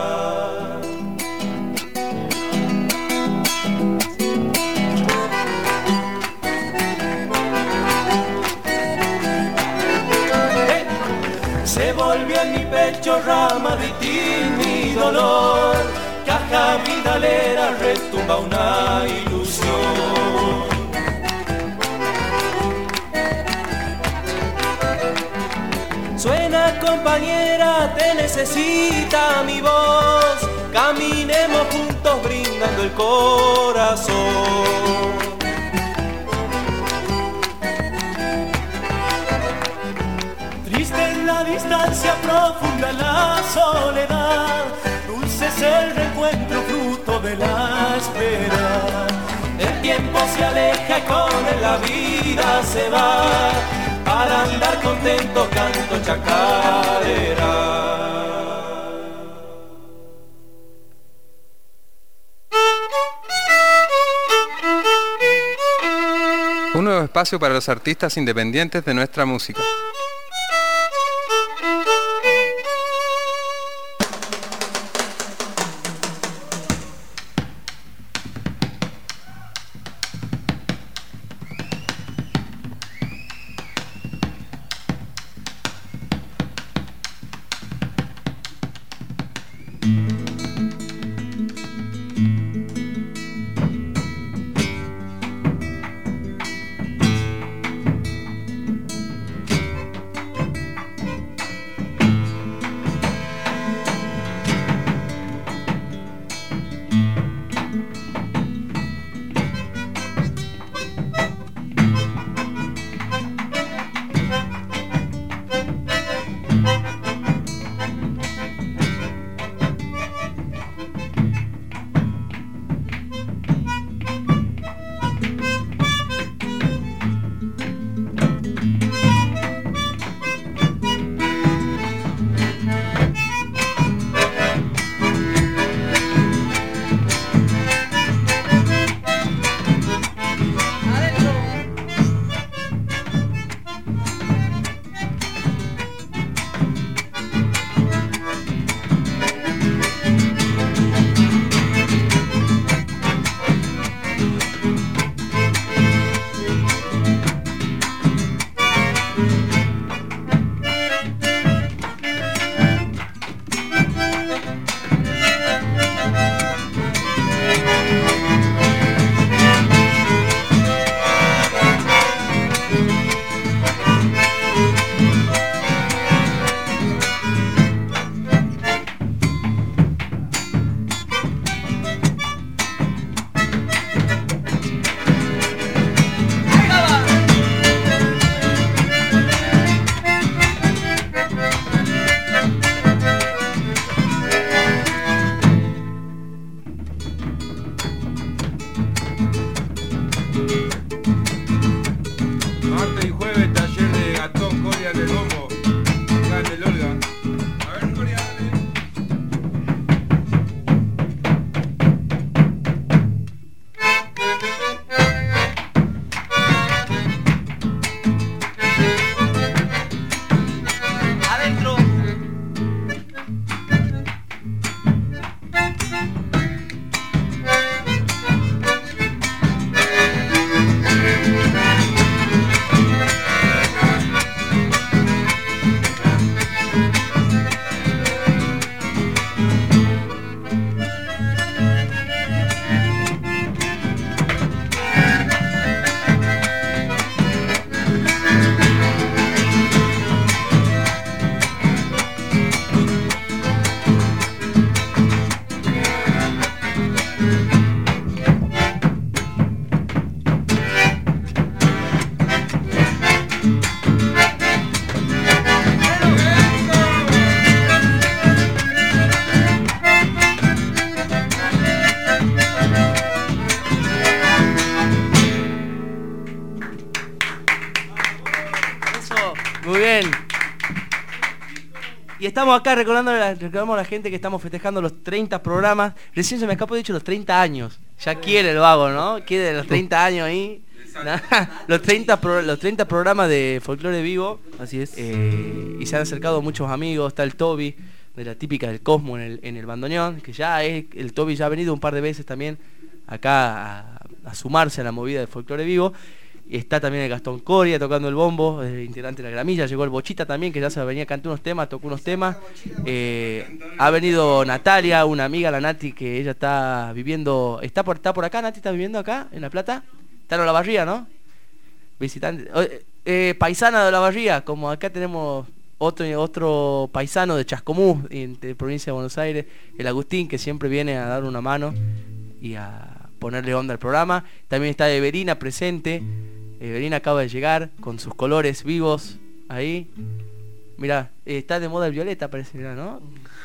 Se volvió en mi pecho rama de ti mi dolor, caja vidalera retumba una ilusión. Suena compañera, te necesita mi voz, caminemos juntos brindando el corazón. La distancia profunda, la soledad, dulce es el reencuentro, fruto de la espera. El tiempo se aleja y con él la vida se va, para andar contento canto chacarera. Un nuevo espacio para los artistas independientes de nuestra música. Muy bien. Y estamos acá recordando a la, recordamos a la gente que estamos festejando los treinta programas. Recién se me escapó de dicho los treinta años. Ya quiere el vago, ¿no? Quiere los treinta años ahí. los, treinta pro, los treinta programas de Folclore Vivo. Así es. Eh, y se han acercado muchos amigos. Está el Toby, de la típica del Cosmo en el, en el bandoneón. Que ya es, el Toby ya ha venido un par de veces también acá a, a sumarse a la movida de Folclore Vivo. Y está también el Gastón Coria tocando el bombo, el integrante de la Gramilla. Llegó el Bochita también, que ya se venía a cantar unos temas, tocó unos temas. Eh, ha venido Natalia, una amiga, la Nati, que ella está viviendo... ¿Está por, está por acá, Nati? ¿Está viviendo acá, en La Plata? Está en Olavarría, ¿no? Visitante. Eh, eh, paisana de Olavarría, como acá tenemos otro, otro paisano de Chascomús, en, de provincia de Buenos Aires, el Agustín, que siempre viene a dar una mano y a ponerle onda al programa. También está Everina presente. Everina acaba de llegar con sus colores vivos ahí. Mirá, eh, está de moda el violeta, parece, mirá, ¿no?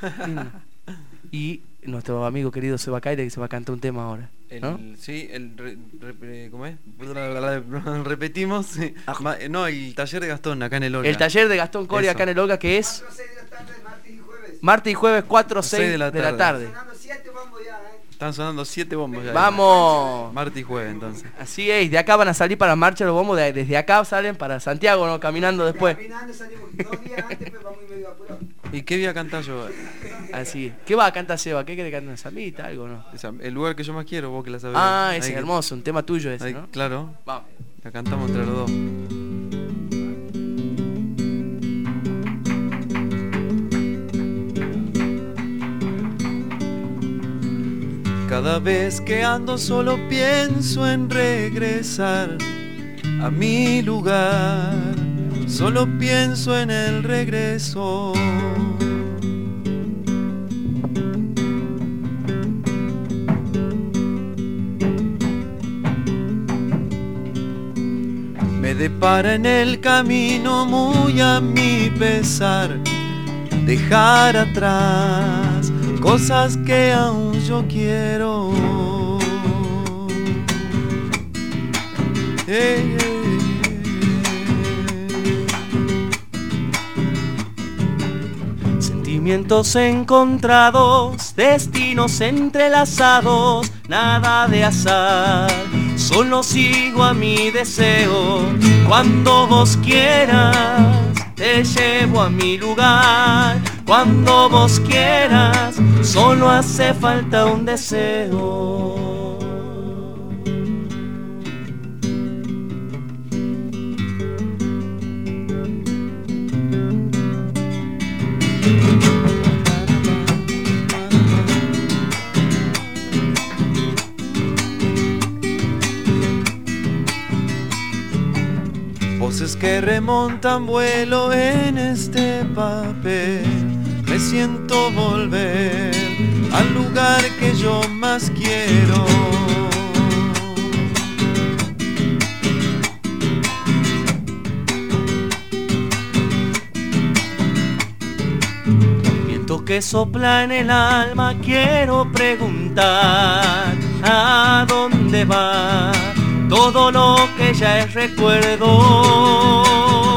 Y nuestro amigo querido Seba Caire, que se va a cantar un tema ahora, ¿no? El, sí, el re, re, ¿cómo es? Repetimos. Sí. Ma, no, el taller de Gastón acá en el Olga. El taller de Gastón Coria acá en el Olga, que es martes y jueves cuatro a seis de la tarde. De la tarde. Están sonando siete bombos ya. Vamos. Martes y jueves, entonces. Así es, de acá van a salir para la marcha los bombos, de, desde acá salen para Santiago, ¿no? Caminando después. Caminando salimos dos días antes, pues vamos medio apurados. ¿Y qué voy a cantar yo? Así es. ¿Qué va a cantar Seba? ¿Qué quiere cantar? ¿Una sambita? ¿Algo, no? Esa, el lugar que yo más quiero, vos que la sabés. Ah, ese es que... hermoso, un tema tuyo ese, ahí, ¿no? Claro. Vamos. La cantamos entre los dos. Cada vez que ando solo pienso en regresar a mi lugar, solo pienso en el regreso. Me depara en el camino muy a mi pesar dejar atrás cosas que aún yo quiero. Hey, hey, hey. Sentimientos encontrados, destinos entrelazados, nada de azar. Solo sigo a mi deseo. Cuando vos quieras, te llevo a mi lugar. Cuando vos quieras, solo hace falta un deseo. Voces que remontan vuelo en este papel. Me siento volver al lugar que yo más quiero. Viento que sopla en el alma, quiero preguntar ¿a dónde va todo lo que ya es recuerdo?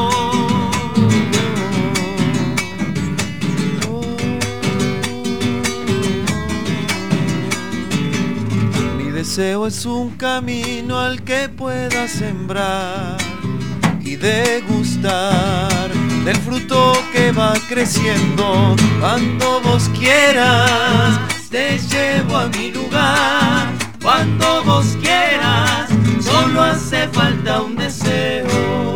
Mi deseo es un camino al que pueda sembrar y degustar del fruto que va creciendo. Cuando vos quieras, te llevo a mi lugar. Cuando vos quieras, solo hace falta un deseo.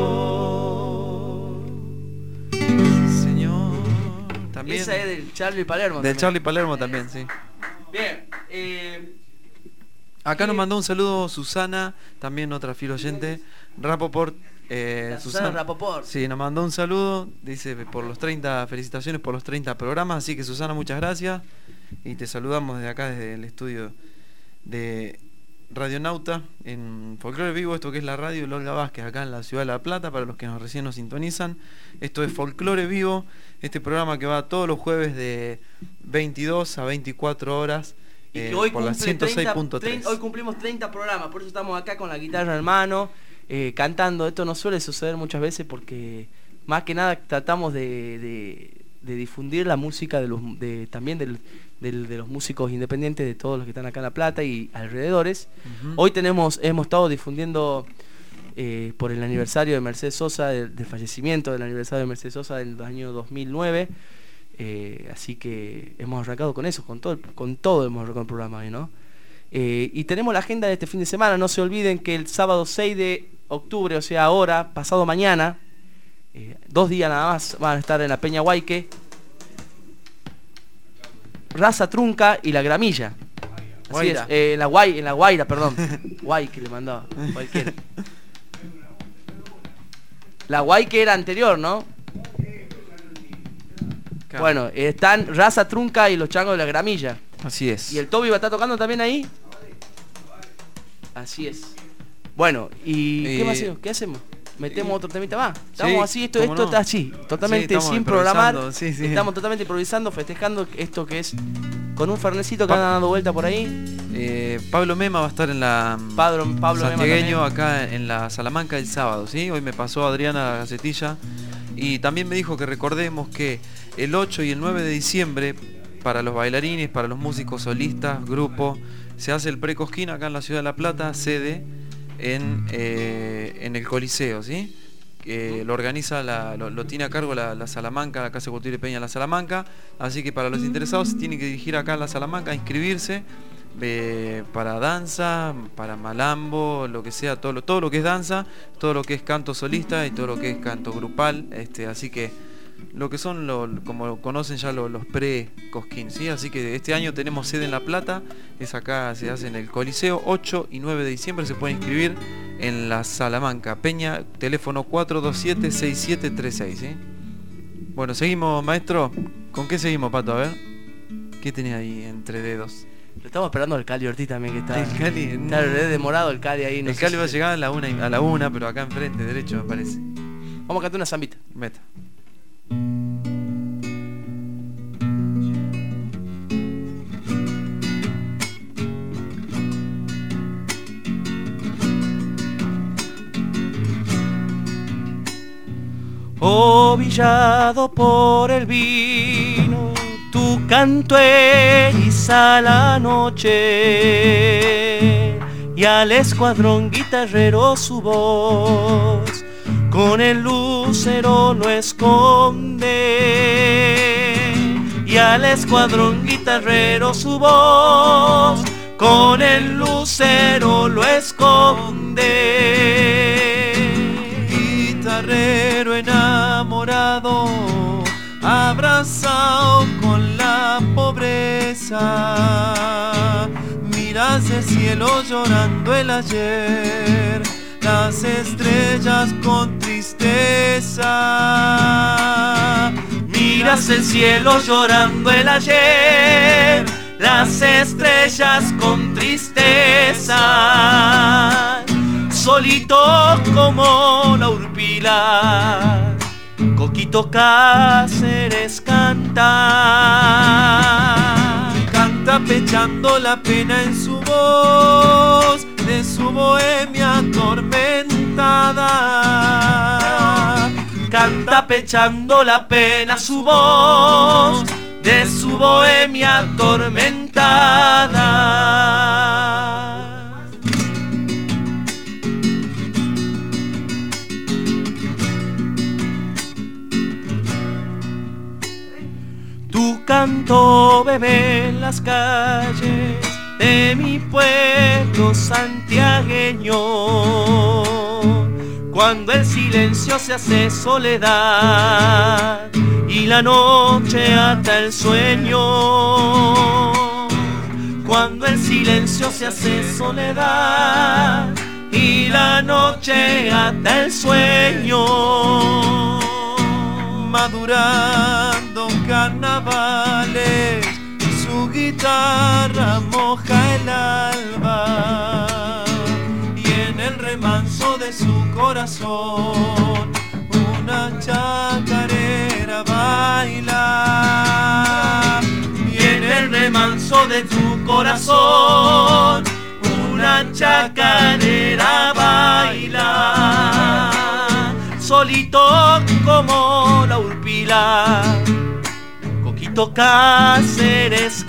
Señor, también. Esa es del Charlie Palermo. Del Charlie Palermo también, sí. Bien. Eh, Acá nos mandó un saludo Susana, también otra fiel oyente. Rapoport. Eh, Susana, Susana Rapoport. Sí, nos mandó un saludo. Dice por los treinta, felicitaciones por los treinta programas. Así que Susana, muchas gracias. Y te saludamos desde acá, desde el estudio de Radionauta en Folclore Vivo, esto que es la radio de Olga Vázquez acá en la ciudad de La Plata, para los que nos recién nos sintonizan. Esto es Folclore Vivo, este programa que va todos los jueves de veintidós a veinticuatro horas eh, hoy por la ciento seis punto tres. Hoy cumplimos treinta programas, por eso estamos acá con la guitarra en mano, eh, cantando. Esto no suele suceder muchas veces porque más que nada tratamos de, de, de difundir la música de los, de, también del, del, de los músicos independientes, de todos los que están acá en La Plata y alrededores. Uh-huh. Hoy tenemos, hemos estado difundiendo eh, por el aniversario de Mercedes Sosa, del, del fallecimiento del aniversario de Mercedes Sosa del año dos mil nueve. Eh, así que hemos arrancado con eso, con todo, con todo hemos arrancado el programa hoy, ¿no? Eh, y tenemos la agenda de este fin de semana. No se olviden que el sábado seis de octubre, o sea ahora, pasado mañana, eh, dos días nada más, van a estar en la Peña Huayque, Raza Trunca y La Gramilla. Así es, eh, en la Guay, en la Guaira, perdón. Guay que le mandaba, cualquiera. La Guay que era anterior, ¿no? Claro. Bueno, están Raza Trunca y los Changos de La Gramilla. Así es. ¿Y el Toby va a estar tocando también ahí? Así es. Bueno, ¿y eh, qué más hacemos? ¿Qué hacemos? ¿Metemos eh, otro temita más? Estamos sí, así, esto, esto no. está así, totalmente sí, sin programar. Sí, sí. Estamos totalmente improvisando, festejando esto que es con un fernecito que pa anda dando vuelta por ahí. Eh, Pablo Mema va a estar en la Pablo, Pablo Santiagueño acá en la Salamanca el sábado, ¿sí? Hoy me pasó Adriana Gacetilla y también me dijo que recordemos que el ocho y el nueve de diciembre para los bailarines, para los músicos solistas, grupo, se hace el pre-Cosquín acá en la ciudad de La Plata, sede en, eh, en el Coliseo, ¿sí? Eh, lo organiza, la, lo, lo tiene a cargo la, la Salamanca, la Casa Cultura y Peña La Salamanca, así que para los interesados se tienen que dirigir acá a La Salamanca a inscribirse eh, para danza, para malambo, lo que sea, todo lo, todo lo que es danza, todo lo que es canto solista y todo lo que es canto grupal, este, así que lo que son, lo, como conocen ya lo, los pre-Cosquín, ¿sí? Así que este año tenemos sede en La Plata, es acá, se hace en el Coliseo, ocho y nueve de diciembre, se pueden inscribir en la Salamanca, Peña, teléfono cuatro dos siete, seis siete tres seis, ¿sí? Bueno, seguimos, maestro, ¿con qué seguimos, Pato? A ver, ¿qué tenés ahí entre dedos? Lo estamos esperando al Cali Ortiz también, que está, el Cali, está demorado el Cali ahí. No el sé Cali si va a llegar a la una, a la una, pero acá enfrente, derecho me parece. Vamos a cantar una zambita. Meta. Ovillado por el vino, tu canto eriza la noche y al escuadrón guitarrero su voz con el lucero lo esconde y al escuadrón guitarrero su voz con el lucero lo esconde. Guitarrero enamorado, abrazado con la pobreza, miras el cielo llorando el ayer, las estrellas con tristeza. Miras el cielo llorando el ayer, las estrellas con tristeza. Solito como la urpila, Coquito Cáceres canta. Canta pechando la pena en su voz, de su bohemia atormentada. Canta pechando la pena su voz, de su bohemia atormentada. Tu canto bebe en las calles de mi pueblo santiagueño, cuando el silencio se hace soledad y la noche ata el sueño. Cuando el silencio se hace soledad y la noche ata el sueño. Madurando carnavales, su guitarra moja el alba y en el remanso de su corazón una chacarera baila. Y en el remanso de tu corazón una chacarera baila. solito como la urpila, Coquito Cáceres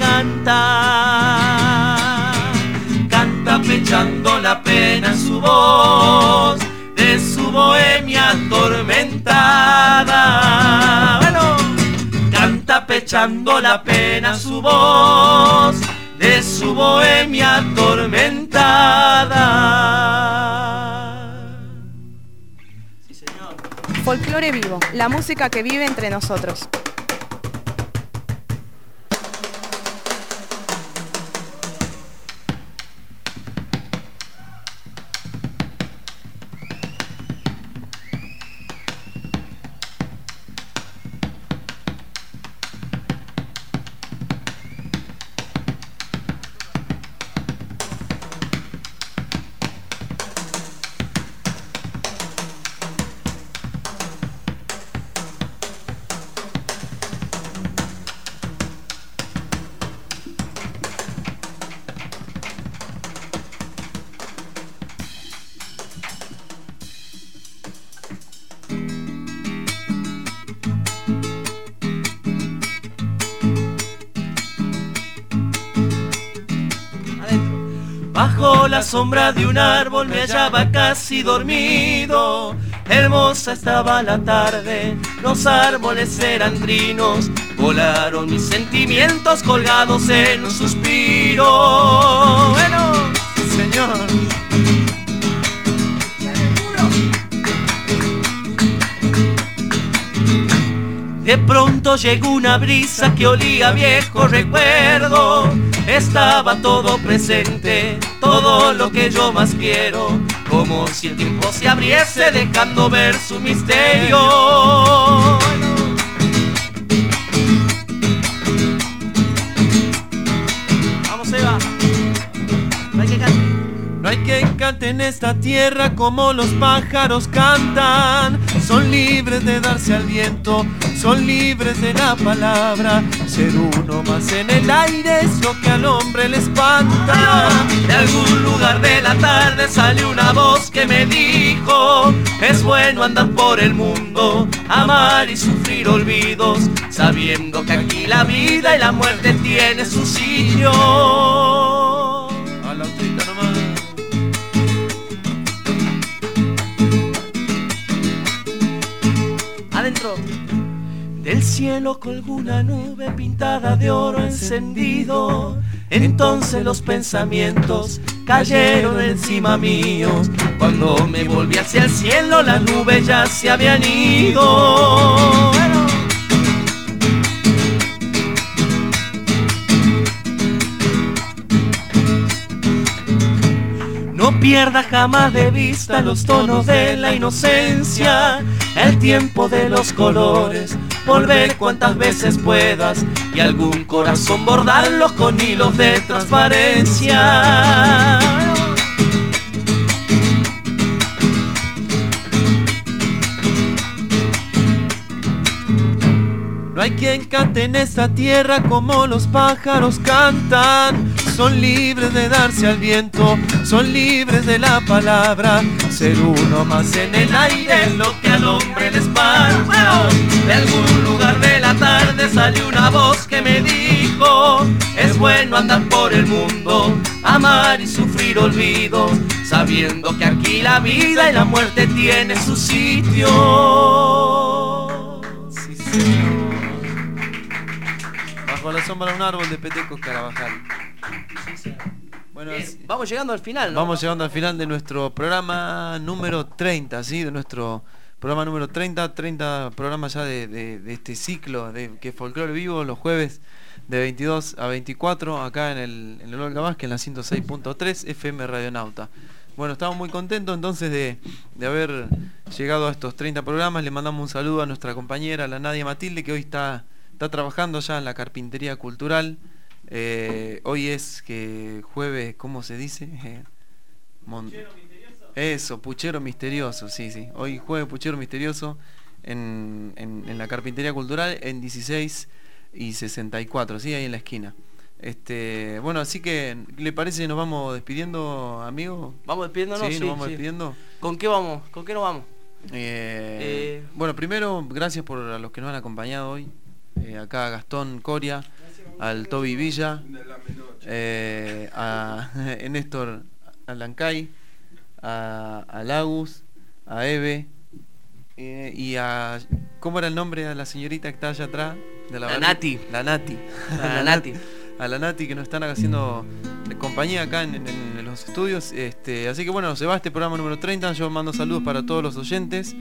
canta, canta pechando la pena en su voz, de su bohemia atormentada. Bueno, canta pechando la pena en su voz, de su bohemia atormentada. Sí, señor. Folclore vivo, la música que vive entre nosotros. Bajo la sombra de un árbol me hallaba casi dormido. Hermosa estaba la tarde, los árboles eran trinos. Volaron mis sentimientos colgados en un suspiro. Bueno, señor. De pronto llegó una brisa que olía a viejo recuerdo. Estaba todo presente, todo lo que yo más quiero, como si el tiempo se abriese dejando ver su misterio. Vamos, Eva. No hay que cantar. No hay quien cante en esta tierra como los pájaros cantan. Son libres de darse al viento, son libres de la palabra. Ser uno más en el aire es lo que al hombre le espanta. De algún lugar de la tarde salió una voz que me dijo: es bueno andar por el mundo, amar y sufrir olvidos, sabiendo que aquí la vida y la muerte tiene su sitio. A la autita nomás. Adentro. Del cielo colgó una nube pintada de oro encendido. Entonces los pensamientos cayeron encima mío. Cuando me volví hacia el cielo, las nubes ya se habían ido. Bueno. No pierda jamás de vista los tonos de la inocencia, el tiempo de los colores, volver cuantas veces puedas y algún corazón bordarlo con hilos de transparencia. No hay quien cante en esta tierra como los pájaros cantan. Son libres de darse al viento, son libres de la palabra. Ser uno más en el aire es lo que al hombre le espanta. Bueno, de algún lugar de la tarde salió una voz que me dijo: es bueno andar por el mundo, amar y sufrir olvidos, sabiendo que aquí la vida y la muerte tiene su sitio. Sí, señor. Bajo la sombra de un árbol de Petecos Carabajal. Bueno, bien, vamos llegando al final, ¿no? Vamos llegando al final de nuestro programa número treinta, ¿sí? De nuestro programa número treinta, treinta programas ya de, de, de este ciclo de que Folclore Vivo los jueves de veintidós a veinticuatro acá en el, en el Olga Vázquez, en la ciento seis punto tres F M Radionauta. Bueno, estamos muy contentos entonces de, de haber llegado a estos treinta programas. Le mandamos un saludo a nuestra compañera, la Nadia Matilde, que hoy está, está trabajando ya en la Carpintería Cultural. Eh, hoy es que jueves, ¿cómo se dice? Eh, mon... Puchero misterioso. Eso, puchero misterioso, sí, sí. Hoy jueves puchero misterioso en, en, en la Carpintería Cultural en dieciséis y sesenta y cuatro, sí, ahí en la esquina. Este, bueno, así que, ¿le parece nos vamos despidiendo, amigo? Vamos despidiéndonos, sí, sí, nos vamos sí. despidiendo. ¿Con qué vamos? ¿Con qué nos vamos? Eh, Eh. Bueno, primero, gracias por a los que nos han acompañado hoy. Eh, acá a Gastón Coria, al Toby Villa, eh, a Néstor Alancay, a, a Lagus, a Eve, eh, y a... ¿Cómo era el nombre de la señorita que está allá atrás? De La barri- Nati. La Nati. La Nati. A la Nati que nos están haciendo compañía acá en, en- en los estudios. Este, así que bueno, se va este programa número treinta. Yo mando saludos para todos los oyentes.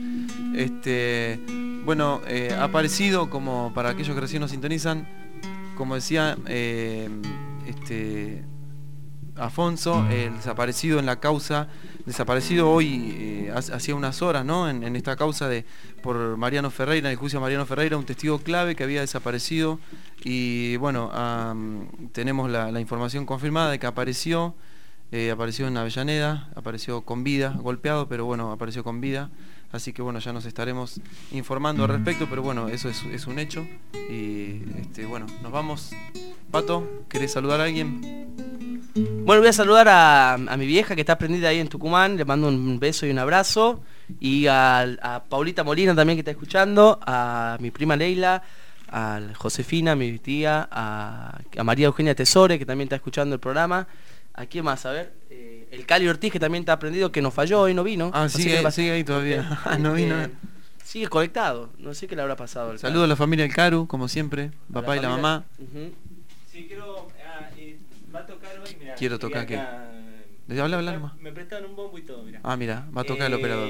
Este, bueno, eh, ha aparecido, como para aquellos que recién nos sintonizan, como decía eh, este, Afonso, el desaparecido en la causa, desaparecido hoy eh, hace- hacía unas horas, ¿no? En, en esta causa de por Mariano Ferreira, en el juicio a Mariano Ferreira, un testigo clave que había desaparecido. Y bueno, am, tenemos la, la información confirmada de que apareció, eh, apareció en Avellaneda, apareció con vida, golpeado, pero bueno, apareció con vida. Así que bueno, ya nos estaremos informando al respecto, pero bueno, eso es, es un hecho. Y este, bueno, nos vamos. Pato, ¿querés saludar a alguien? Bueno, voy a saludar a, a mi vieja que está prendida ahí en Tucumán, le mando un beso y un abrazo. Y a, a Paulita Molina también que está escuchando, a mi prima Leila, a Josefina, mi tía, a, a María Eugenia Tesore que también está escuchando el programa. ¿A quién más? A ver, eh, el Cali Ortiz que también está prendido, que nos falló hoy, no vino. Ah, No sé sigue, qué le sigue ahí todavía. Ah, no vino. Eh, sigue conectado, no sé qué le habrá pasado al Saludos a la familia del Caru, como siempre, A papá y la familia. mamá. Ujú. Sí, quiero. Ah, eh, va a tocar hoy, mirá. Quiero tocar qué. qué. Habla, habla nomás. Me prestaron un bombo y todo, mirá. Ah, mira, va a tocar el Eh, operador.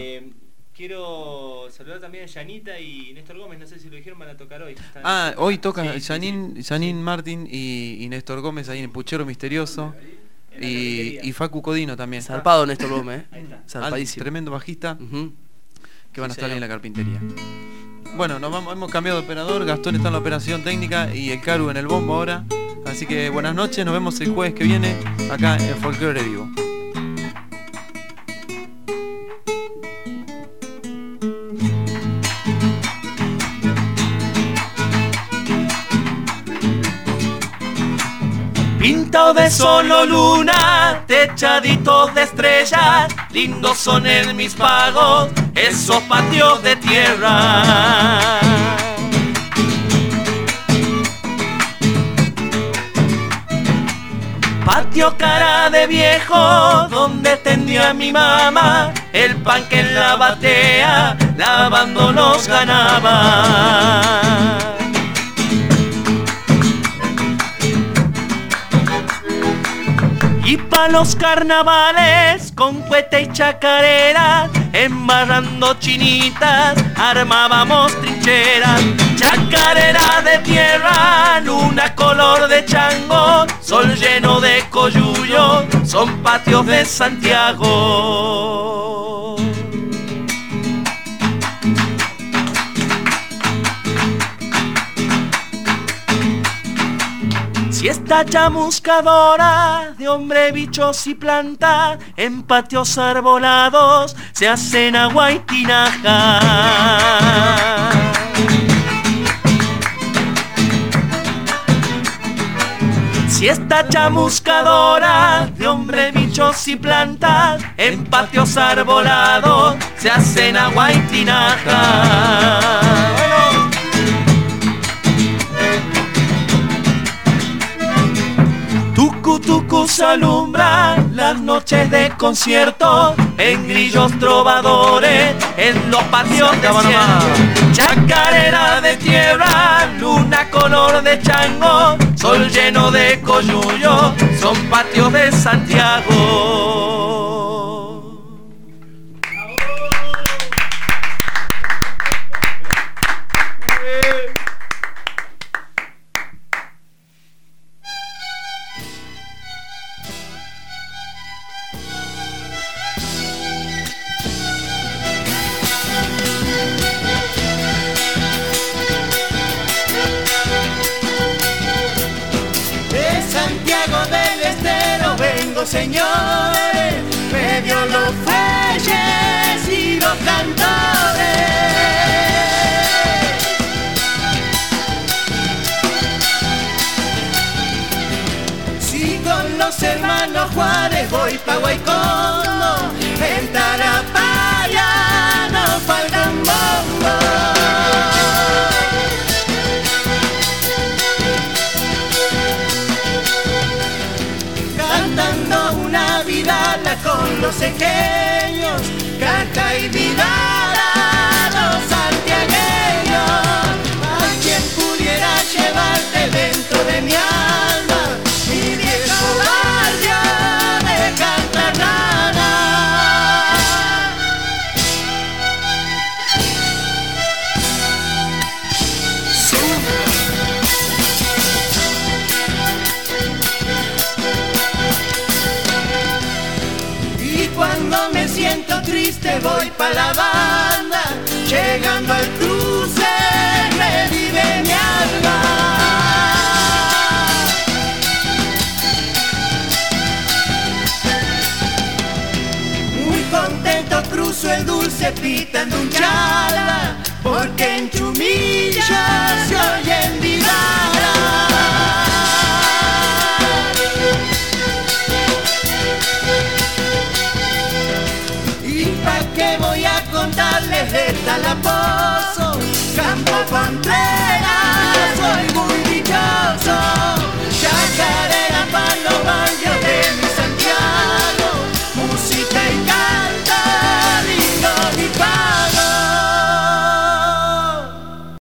Quiero saludar también a Yanita y Néstor Gómez, no sé si lo dijeron, van a tocar hoy. Están- Ah, hoy toca Sí, sí, Janine, Janine Martín y, y Néstor Gómez ahí en Puchero Misterioso. Y, y Facu Codino también. Zarpado Néstor Gómez, ¿eh? Ahí está. Zarpadísimo. Al tremendo bajista Ujú. que van a Sí, estar ahí señor. en la carpintería. Bueno, nos vamos, hemos cambiado de operador, Gastón está en la operación técnica y el Caru en el bombo ahora. Así que buenas noches, nos vemos el jueves que viene acá en Folklore Vivo. Pintado de sol o luna, techaditos de estrellas, lindos son en mis pagos esos patios de tierra. Patio cara de viejo, donde tendía mi mamá el pan que en la batea lavando los ganaba. Y pa' los carnavales, con cuete y chacarera, embarrando chinitas, armábamos trincheras. Chacarera de tierra, luna color de chango, sol lleno de coyullo, son patios de Santiago. Si esta chamuscadora de hombre, bichos y planta, en patios arbolados se hacen agua y tinaja. Si esta chamuscadora de hombre, bichos y plantas, en patios arbolados se hacen agua y tinaja. Tucu tucu se alumbra las noches de concierto, en grillos trovadores, en los patios de desiertos. Chacarera de tierra, luna color de chango, sol lleno de coyullo, son patios de Santiago. De Santiago del Estero vengo, señores, medio los fuelles y los cantores. Si con los hermanos Juárez voy pa' Guaycondo, en Tarapaya no falta triste voy pa' la banda, llegando al cruce revive mi alma. Muy contento cruzo el dulce pitando un chala, porque en Chumilla se oye en Vidara.